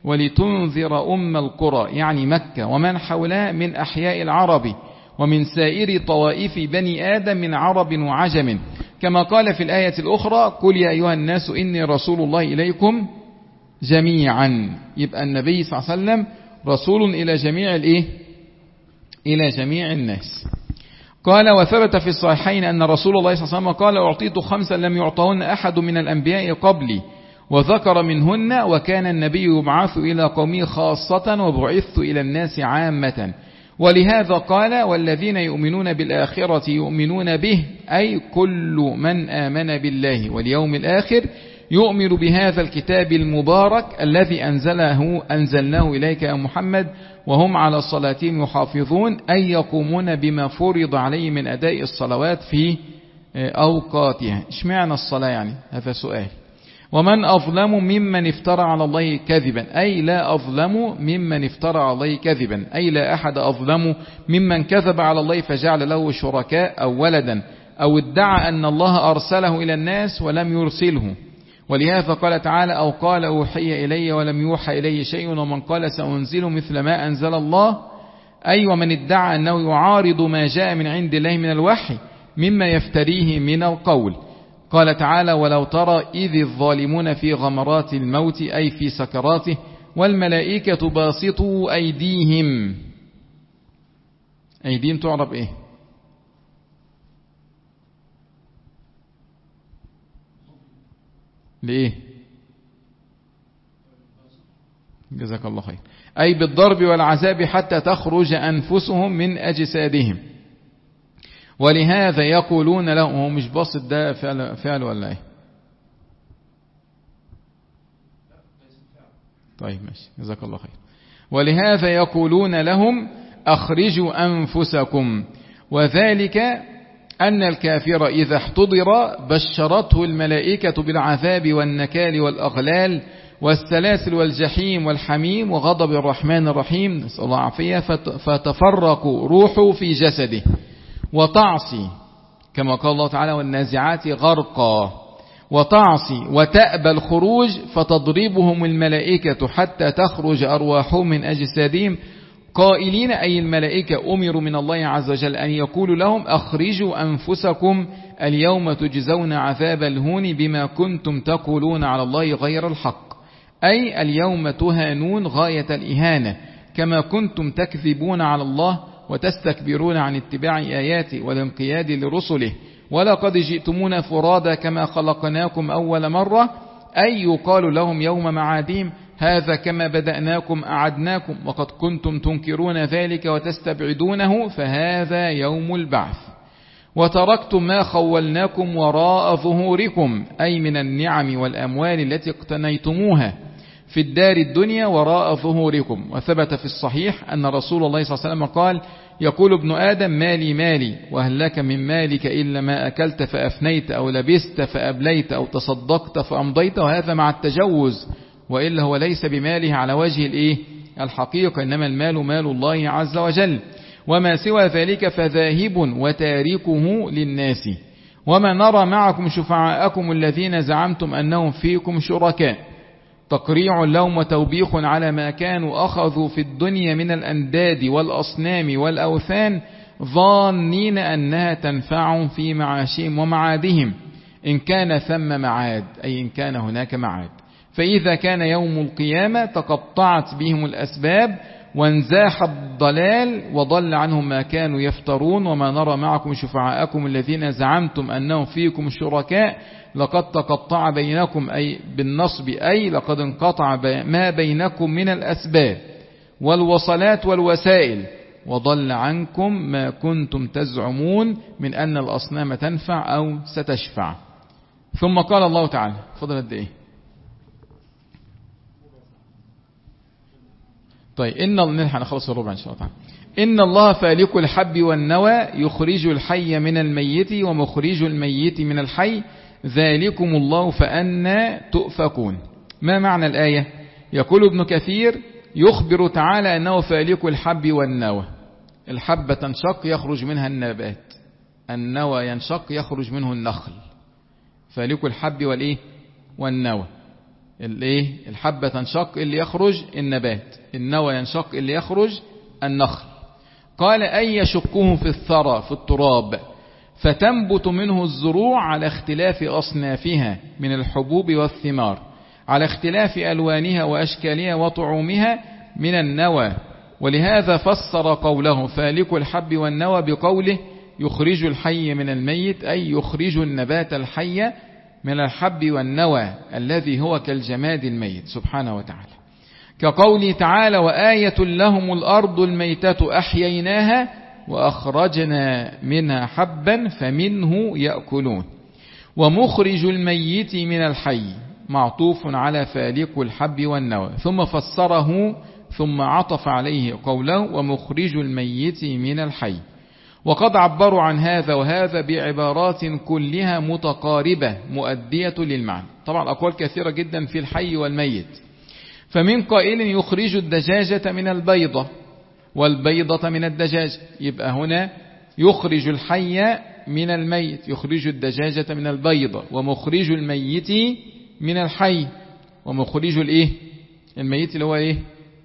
ولتنذر أم القرى يعني مكة ومن حولها من أحياء العرب ومن سائر طوائف بني آدم من عرب وعجم، كما قال في الآية الأخرى قل يا أيها الناس إني رسول الله إليكم جميعا. يبقى النبي صلى الله عليه وسلم رسول إلى جميع الإيه؟ إلى جميع الناس. قال وثبت في الصحيحين أن رسول الله صلى الله عليه وسلم قال أعطيت خمسا لم يعطهن أحد من الأنبياء قبلي، وذكر منهن وكان النبي يبعث إلى قومه خاصة وبعثت إلى الناس عامة. ولهذا قال والذين يؤمنون بالآخرة يؤمنون به، أي كل من آمن بالله واليوم الآخر يؤمن بهذا الكتاب المبارك الذي أنزله أنزلناه إليك يا محمد، وهم على صلاتهم يحافظون، أي يقومون بما فرض عليه من أداء الصلوات في أوقاتها. اشمعنى الصلاة يعني؟ هذا سؤال. ومن أظلم ممن افترى على الله كذبا، أي لا أظلم ممن افترى على الله كذبا، أي لا أحد أظلم ممن كذب على الله فجعل له شركاء أو ولدا أو ادعى أن الله أرسله إلى الناس ولم يرسله. ولهذا قال تعالى أو قال أوحي إلي ولم يوحى إلي شيء، ومن قال سأنزل مثل ما أنزل الله، أي ومن ادعى أنه يعارض ما جاء من عند الله من الوحي مما يفتريه من القول. قال تعالى ولو ترى إذ الظالمون في غمرات الموت، أي في سكراته، والملائكة باسطوا أيديهم. أيديهم تعرب إيه؟ لإيه؟ جزاك الله خير. أي بالضرب والعذاب حتى تخرج أنفسهم من أجسادهم. ولهذا يقولون لهم، هو مش باسط ده فعل, فعل ولا ايه؟ طيب ماشي جزاك الله خير. ولهذا يقولون لهم أخرجوا أنفسكم، وذلك أن الكافر إذا احتضر بشرته الملائكة بالعذاب والنكال والأغلال والسلاسل والجحيم والحميم وغضب الرحمن الرحيم، نسأل الله العافية، فتفرق روحه في جسده وتعصي، كما قال الله تعالى والنازعات غرقا، وتعصي وتأبى الخروج فتضربهم الملائكة حتى تخرج أرواحهم من أجسادهم، قائلين أي الملائكة أمروا من الله عز وجل أن يقولوا لهم أخرجوا أنفسكم اليوم تجزون عذاب الهون بما كنتم تقولون على الله غير الحق، أي اليوم تهانون غاية الإهانة كما كنتم تكذبون على الله وتستكبرون عن اتباع آياته والانقياد لرسله، ولقد جئتمونا فرادا كما خلقناكم أول مرة، أي يقال لهم يوم معادهم هذا كما بدأناكم أعدناكم وقد كنتم تنكرون ذلك وتستبعدونه فهذا يوم البعث. وتركتم ما خولناكم وراء ظهوركم، أي من النعم والأموال التي اقتنيتموها في الدار الدنيا وراء ظهوركم. وثبت في الصحيح أن رسول الله صلى الله عليه وسلم قال يقول ابن آدم مالي مالي، وهل لك من مالك إلا ما أكلت فأفنيت أو لبست فأبليت أو تصدقت فأمضيت، وهذا مع التجوز، وإلا هو ليس بماله على وجه الإيه؟ الحقيقة، إنما المال مال الله عز وجل، وما سوى ذلك فذاهب وتاركه للناس. وما نرى معكم شفعاءكم الذين زعمتم أنهم فيكم شركاء، تقريع لهم وتوبيخ على ما كانوا أخذوا في الدنيا من الأنداد والأصنام والأوثان، ظانين أنها تنفعهم في معاشهم ومعادهم إن كان ثم معاد، أي إن كان هناك معاد. فإذا كان يوم القيامة تقطعت بهم الأسباب وانزاح الضلال وضل عنهم ما كانوا يفترون وما نرى معكم شفعاءكم الذين زعمتم أنهم فيكم شركاء لقد تقطع بينكم أي بالنصب أي لقد انقطع ما بينكم من الأسباب والوصلات والوسائل وضل عنكم ما كنتم تزعمون من أن الأصنام تنفع أو ستشفع. ثم قال الله تعالى فضل قد إيه؟ طيب إن نلحق نخلص الربع إن شاء الله تعالى. إن الله فالق الحب والنوى يخرج الحي من الميت ومخرج الميت من الحي ذلكم الله فأنى تؤفكون. ما معنى الآية؟ يقول ابن كثير يخبر تعالى أنه فالق الحب والنوى. الحبة تنشق يخرج منها النبات، النوى ينشق يخرج منه النخل. فالق الحب والإيه والنوى. الايه الحبة تنشق اللي يخرج النبات، النوى ينشق اللي يخرج النخل. قال أي يشقه في الثرى في التراب فتنبت منه الزروع على اختلاف أصنافها من الحبوب والثمار على اختلاف ألوانها وأشكالها وطعومها من النوى. ولهذا فسر قوله فالق الحب والنوى بقوله يخرج الحي من الميت أي يخرج النبات الحي من الحب والنوى الذي هو كالجماد الميت سبحانه وتعالى. كقوله تعالى وآية لهم الأرض الميتة أحييناها وأخرجنا منها حبا فمنه يأكلون. ومخرج الميت من الحي معطوف على فالق الحب والنوى ثم فسره ثم عطف عليه قوله ومخرج الميت من الحي. وقد عبروا عن هذا وهذا بعبارات كلها متقاربة مؤدية للمعنى. طبعا أقوال كثيرة جدا في الحي والميت. فمن قائل يخرج الدجاجة من البيضة والبيضة من الدجاج، يبقى هنا يخرج الحي من الميت يخرج الدجاجة من البيضة ومخرج الميت من الحي ومخرج الايه الميت اللي هو ايه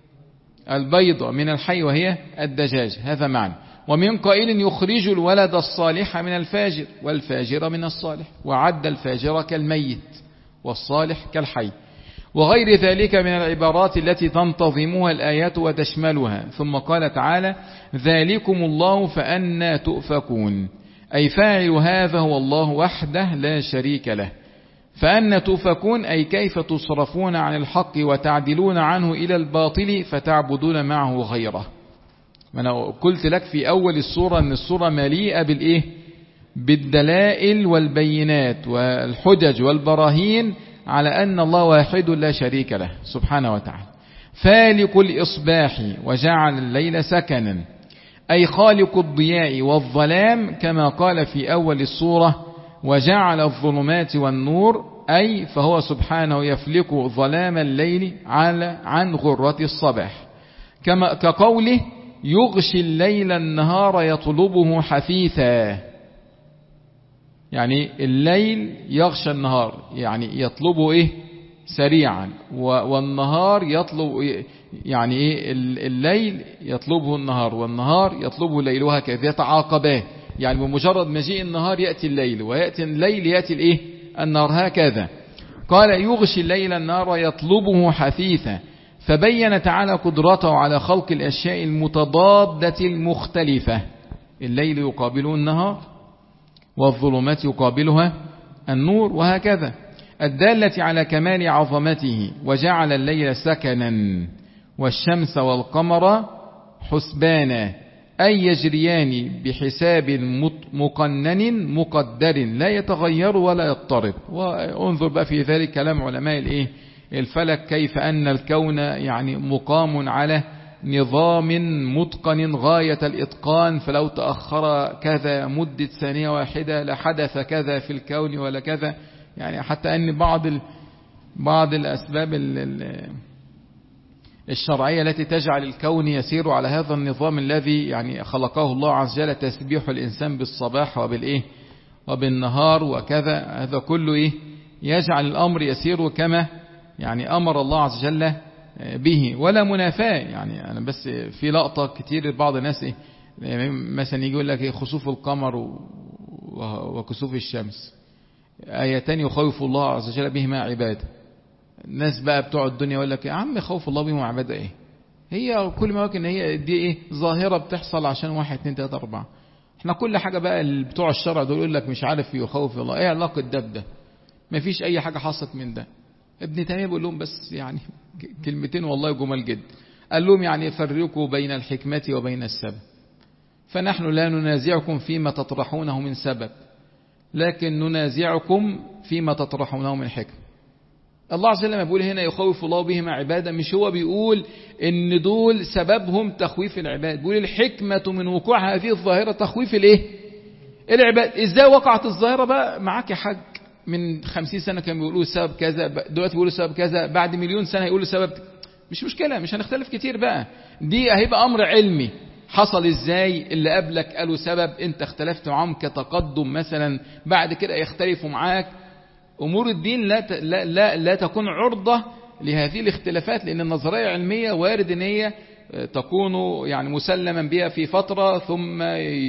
البيضة من الحي وهي الدجاج. هذا معنى. ومن قائل يخرج الولد الصالح من الفاجر والفاجر من الصالح وعد الفاجر كالميت والصالح كالحي وغير ذلك من العبارات التي تنتظمها الآيات وتشملها. ثم قال تعالى ذلكم الله فأنى تؤفكون أي فاعل هذا هو الله وحده لا شريك له. فأنى تؤفكون أي كيف تصرفون عن الحق وتعدلون عنه إلى الباطل فتعبدون معه غيره. ما أنا قلت لك في أول السورة أن السورة مليئة بالإيه بالدلائل والبينات والحجج والبراهين على أن الله واحد لا شريك له سبحانه وتعالى. فالق الإصباح وجعل الليل سكنا أي خالق الضياء والظلام كما قال في أول السورة وجعل الظلمات والنور أي فهو سبحانه يفلق ظلام الليل على عن غرة الصباح كما كقوله يغشي الليل النهار يطلبه حثيثا. يعني الليل يغشى النهار يعني يطلبه ايه سريعا والنهار يطلب يعني ايه الليل يطلبه النهار والنهار يطلبه الليل وهكذا يتعاقبان. يعني بمجرد مجيء النهار يأتي الليل ويأتي الليل يأتي الايه النهار هكذا. قال يغشي الليل النهار يطلبه حثيثا فبين تعالى قدرته على خلق الأشياء المتضادة المختلفة. الليل يقابله النهار والظلمات يقابلها النور وهكذا الدالة على كمال عظمته. وجعل الليل سكنا والشمس والقمر حسبانا أي يجريان بحساب مقنن مقدر لا يتغير ولا يضطرب. وانظر بقى في ذلك كلام علماء الايه الفلك كيف أن الكون يعني مقام على نظام متقن غاية الإتقان فلو تأخر كذا مدة ثانية واحدة لحدث كذا في الكون ولا كذا. يعني حتى أن بعض ال... بعض الأسباب ال... ال... الشرعية التي تجعل الكون يسير على هذا النظام الذي يعني خلقه الله عز وجل تسبيح الإنسان بالصباح وبالإيه وبالنهار وكذا هذا كله إيه يجعل الأمر يسير كما يعني أمر الله عز وجل به ولا منافاة. يعني أنا بس في لقطة كتير بعض الناس إيه مثلا يقول لك إيه خسوف القمر وكسوف الشمس آيتان يخوف الله عز وجل بهما عباده. الناس بقى بتوع الدنيا يقول لك يا عم خوف الله بهم عباده إيه هي كل ما يمكن هي دي ايه ظاهرة بتحصل عشان واحد اتنين تلاتة اربعة. احنا كل حاجة بقى اللي بتوع الشرع دول يقول لك مش عارف يخوف الله، ايه علاقة ده بده؟ ما فيش اي حاجة حصلت من ده. ابن تيمية بيقول لهم بس يعني كلمتين والله جمال جدا، قال لهم يعني فرقوا بين الحكمة وبين السبب، فنحن لا ننازعكم فيما تطرحونه من سبب، لكن ننازعكم فيما تطرحونه من حكم. الله عز وجل لما بيقول هنا يخوف الله بهم عباده، مش هو بيقول ان دول سببهم تخويف العباد، بيقول الحكمة من وقوع هذه الظاهرة تخويف الايه العباد. ازاي وقعت الظاهرة بقى معاك يا حاج؟ من خمسين سنة كانوا بيقولوا سبب كذا، دلوقتي بيقولوا سبب كذا، بعد مليون سنة يقولوا سبب، مش مشكلة، مش هنختلف كتير بقى، دي هيبقى امر علمي حصل ازاي. اللي قبلك قالوا سبب، انت اختلفت معاهم كتقدم مثلا، بعد كده يختلفوا معاك. امور الدين لا لا لا, لا تكون عرضة لهذه الاختلافات، لان النظرية العلمية وارد ان هي تكون يعني مسلما بها في فترة، ثم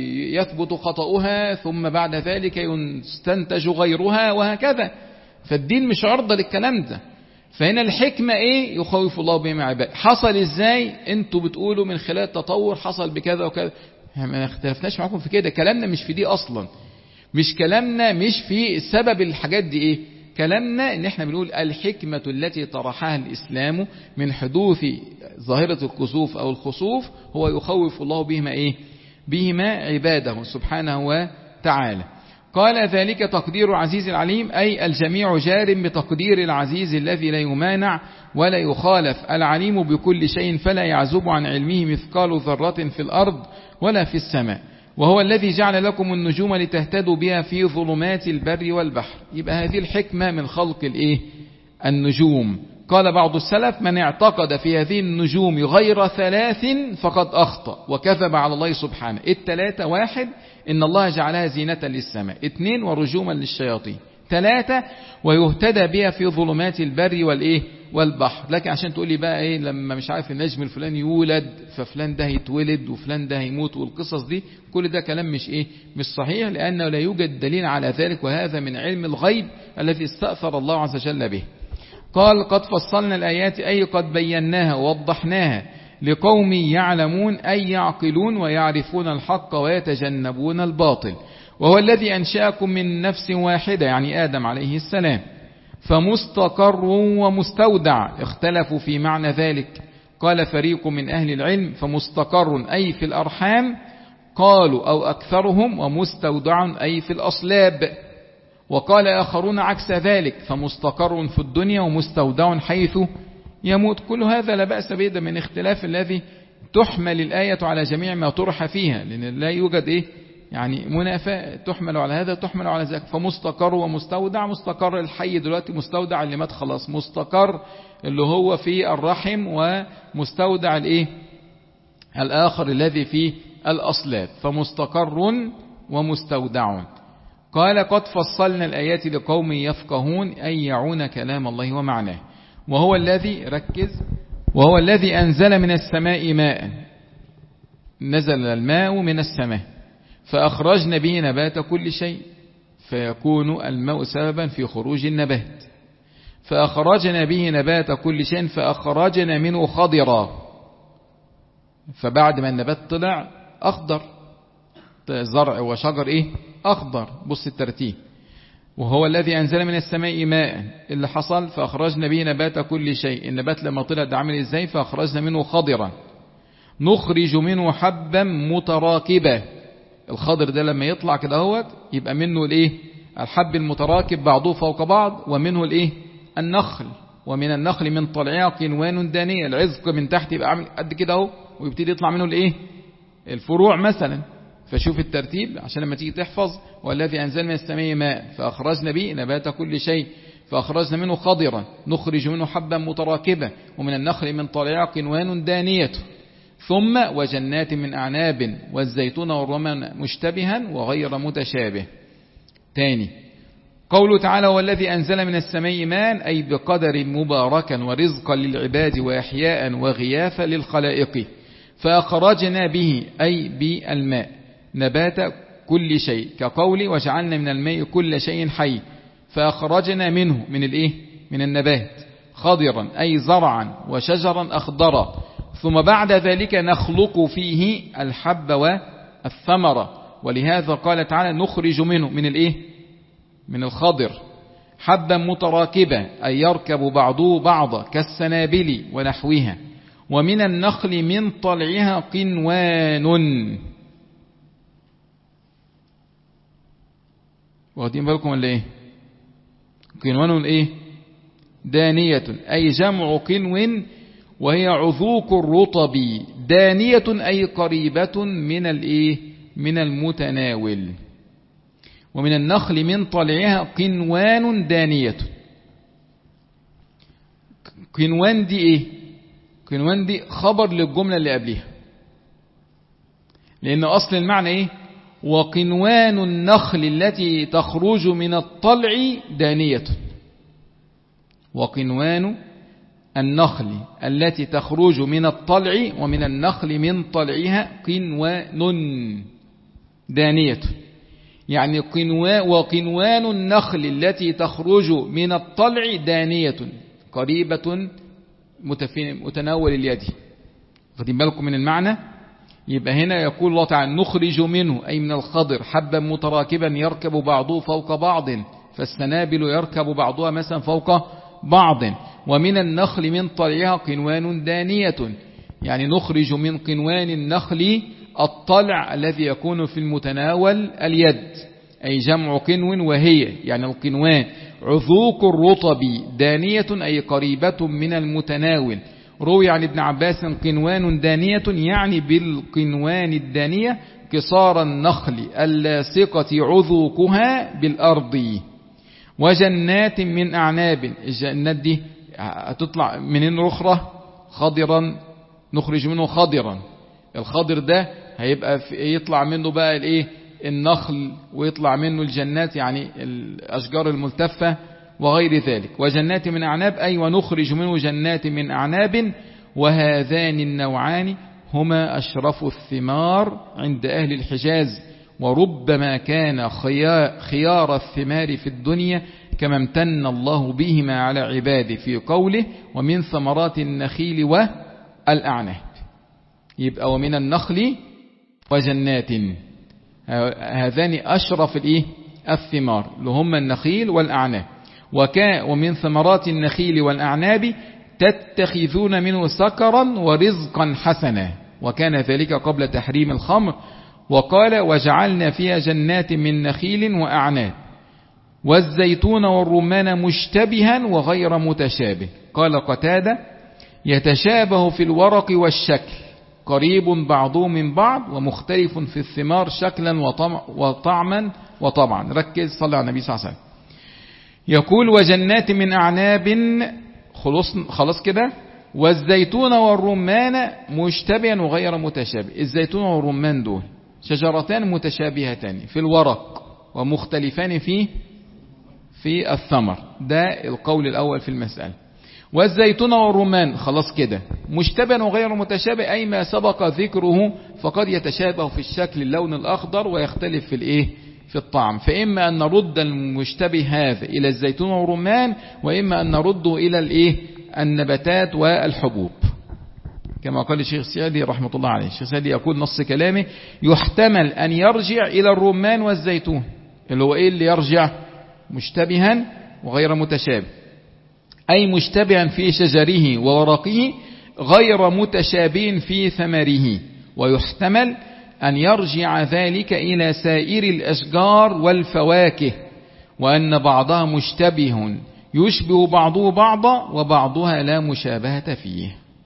يثبت خطأها، ثم بعد ذلك يستنتج غيرها وهكذا. فالدين مش عرضة للكلام ده. فهنا الحكمة ايه؟ يخوف الله بهم عباد. حصل ازاي؟ انتوا بتقولوا من خلال التطور حصل بكذا وكذا، ما اختلفناش معاكم في كده، كلامنا مش في دي اصلا، مش كلامنا مش في سبب الحاجات دي ايه، كلامنا ان احنا بنقول الحكمة التي طرحها الاسلام من حدوث ظاهرة الكسوف او الخسوف هو يخوف الله بهما ايه بهما عباده سبحانه وتعالى. قال ذلك تقدير عزيز العليم، أي الجميع جار بتقدير العزيز الذي لا يمانع ولا يخالف، العليم بكل شيء فلا يعزب عن علمه مثقال ذرة في الأرض ولا في السماء، وهو الذي جعل لكم النجوم لتهتدوا بها في ظلمات البر والبحر. يبقى هذه الحكمة من خلق الايه النجوم. قال بعض السلف من اعتقد في هذه النجوم غير ثلاث فقد أخطأ وكذب على الله سبحانه. الثلاثة: واحد إن الله جعلها زينة للسماء، اثنين ورجوما للشياطين، ثلاثة ويهتدى بها في ظلمات البر والإيه والبحر. لكن عشان تقول لي بقى إيه لما مش عارف النجم الفلاني يولد ففلان ده هيتولد وفلان ده هيموت والقصص دي، كل ده كلام مش إيه مش صحيح، لأنه لا يوجد دليل على ذلك، وهذا من علم الغيب الذي استأثر الله عز وجل به. قال قد فصلنا الآيات، أي قد بيناها ووضحناها لقوم يعلمون، أي يعقلون ويعرفون الحق ويتجنبون الباطل. وهو الذي أنشأكم من نفس واحدة، يعني آدم عليه السلام، فمستقر ومستودع اختلفوا في معنى ذلك. قال فريق من أهل العلم فمستقر أي في الأرحام، قالوا أو أكثرهم، ومستودع أي في الأصلاب. وقال آخرون عكس ذلك، فمستقر في الدنيا ومستودع حيث يموت. كل هذا لا بأس به من اختلاف الذي تحمل الآية على جميع ما طرح فيها، لأن لا يوجد إيه يعني منافاة، تحمل على هذا تحمل على ذاك. فمستقر ومستودع، مستقر الحي دلوقتي، مستودع اللي مات خلاص، مستقر اللي هو في الرحم، ومستودع الإيه الآخر الذي في الأصلاب. فمستقر ومستودع. قال قد فصلنا الآيات لقوم يفقهون، أي يعون كلام الله ومعناه. وهو الذي ركز وهو الذي أنزل من السماء ماء، نزل الماء من السماء فأخرجنا به نبات كل شيء، فيكون الماء سببا في خروج النبات. فأخرجنا به نبات كل شيء فأخرجنا منه خضرا، فبعد ما النبات طلع أخضر، زرع وشجر إيه أخضر. بص الترتيب. وهو الذي أنزل من السماء ماء، اللي حصل فأخرجنا به نبات كل شيء، النبات لما طلع ده عامل إزاي؟ فأخرجنا منه خضرا، نخرج منه حبا متراكبا. الخضر ده لما يطلع كده هو يبقى منه الايه الحب المتراكب بعضه فوق بعض، ومنه الايه النخل، ومن النخل من طلعها قنوان دانية، العزق من تحت يبقى عامل قد كده اهو، ويبتدي يطلع منه الايه الفروع مثلا. فشوف الترتيب عشان لما تيجي تحفظ. والذي أنزل من السماء ماء فأخرجنا به نبات كل شيء فأخرجنا منه خضرا، نخرج منه حبا متراكبا، ومن النخل من طلعها قنوان دانية، ثم وجنات من أعناب والزيتون والرمان مشتبها وغير متشابه. تاني قوله تعالى والذي أنزل من السماء ماء، أي بقدر مباركا ورزقا للعباد وإحياء وغياثا للخلائق. فأخرجنا به أي بالماء نبات كل شيء، كقول وجعلنا من الماء كل شيء حي، فأخرجنا منه من الإيه من النبات خضرا أي زرعا وشجرا أخضرا، ثم بعد ذلك نخلق فيه الحب والثمرة. ولهذا قال تعالى نخرج منه من الايه من الخضر حبا متراكبا أي يركب بعضه بعضا كالسنابل ونحوها. ومن النخل من طلعها قنوان، واخدين بالكم ولا ايه؟ قنوان ايه؟ دانية، أي جمع قنو وهي عذوق الرطب، دانية أي قريبة من الايه من المتناول. ومن النخل من طلعها قنوان دانية. قنوان دي ايه؟ قنوان دي خبر للجملة اللي قبلها، لأن أصل المعنى ايه؟ وقنوان النخل التي تخرج من الطلع دانية. وقنوان النخل التي تخرج من الطلع، ومن النخل من طلعها قنوان دانية، يعني قنوان وقنوان النخل التي تخرج من الطلع دانية قريبة متناول اليد. واخدين بالكم من المعنى؟ يبقى هنا يقول الله تعالى نخرج منه أي من الخضر حبا متراكبا يركب بعضه فوق بعض، فالسنابل يركب بعضها مثلا فوق بعض. ومن النخل من طلعها قنوان دانية، يعني نخرج من قنوان النخل الطلع الذي يكون في المتناول اليد، أي جمع قنو وهي يعني القنوان عذوق الرطب، دانية أي قريبة من المتناول. روي عن ابن عباس قنوان دانية يعني بالقنوان الدانية قصار النخل اللاصقة عذوقها بالأرض. وجنات من أعناب، الجنات دي هتطلع منين؟ رخرة خضرا، نخرج منه خضرا. الخضر ده هيبقى يطلع منه بقى الايه النخل، ويطلع منه الجنات يعني الأشجار الملتفة وغير ذلك. وجنات من أعناب أي ونخرج منه جنات من أعناب. وهذان النوعان هما أشرف الثمار عند أهل الحجاز، وربما كان خيار الثمار في الدنيا كما امتن الله بهما على عباده في قوله ومن ثمرات النخيل والأعناب. يبقى ومن النخل وجنات، هذان أشرف الإيه الثمار اللي هم النخيل والأعناب. وكا ومن ثمرات النخيل والأعناب تتخذون منه سكرا ورزقا حسنا، وكان ذلك قبل تحريم الخمر. وقال وجعلنا فيها جنات من نخيل وأعناب والزيتون والرمان مشتبها وغير متشابه. قال قتادة يتشابه في الورق والشكل، قريب بعضه من بعض ومختلف في الثمار شكلا وطعما وطبعا. ركز صلى على النبي صلى الله عليه وسلم. يقول وجنات من أعناب، خلاص خلاص كده. والزيتون والرمان مشتبها وغير متشابه. الزيتون والرمان دول شجرتان متشابهتان في الورق ومختلفان في في الثمر، ده القول الأول في المسألة. والزيتون والرمان خلاص كده مشتبه وغير متشابه، أي ما سبق ذكره، فقد يتشابه في الشكل اللون الأخضر ويختلف في الإيه في الطعم. فإما أن نرد المشتبه هذا إلى الزيتون والرمان، وإما أن نرده إلى الإيه النباتات والحبوب، كما قال الشيخ السعدي رحمة الله عليه. الشيخ السعدي يقول نص كلامه يحتمل أن يرجع إلى الرمان والزيتون، اللي هو إيه اللي يرجع مشتبها وغير متشابه، أي مشتبها في شجره وورقه غير متشابه في ثمره. ويحتمل أن يرجع ذلك إلى سائر الأشجار والفواكه، وأن بعضها مشتبه يشبه بعضه بعضا وبعضها لا مشابهة فيه.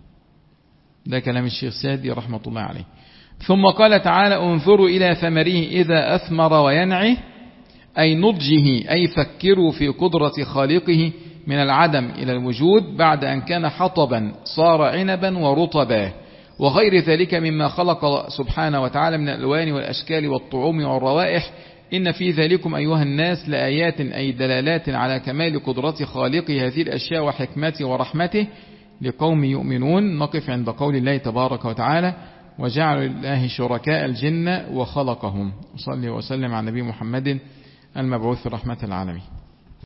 ده كلام الشيخ السعدي رحمة الله عليه. ثم قال تعالى انظروا إلى ثمره إذا أثمر وينعه، أي نضجه، أي فكروا في قدرة خالقه من العدم إلى الوجود بعد أن كان حطبا صار عنبا ورطبا وغير ذلك مما خلق سبحانه وتعالى من الألوان والأشكال والطعوم والروائح. إن في ذلكم أيها الناس لآيات، أي دلالات على كمال قدرة خالق هذه الأشياء وحكمته ورحمته لقوم يؤمنون. نقف عند قول الله تبارك وتعالى وجعلوا لله شركاء الجن وخلقهم. صلي وسلم على نبي محمد المبعوث رحمة العالمين.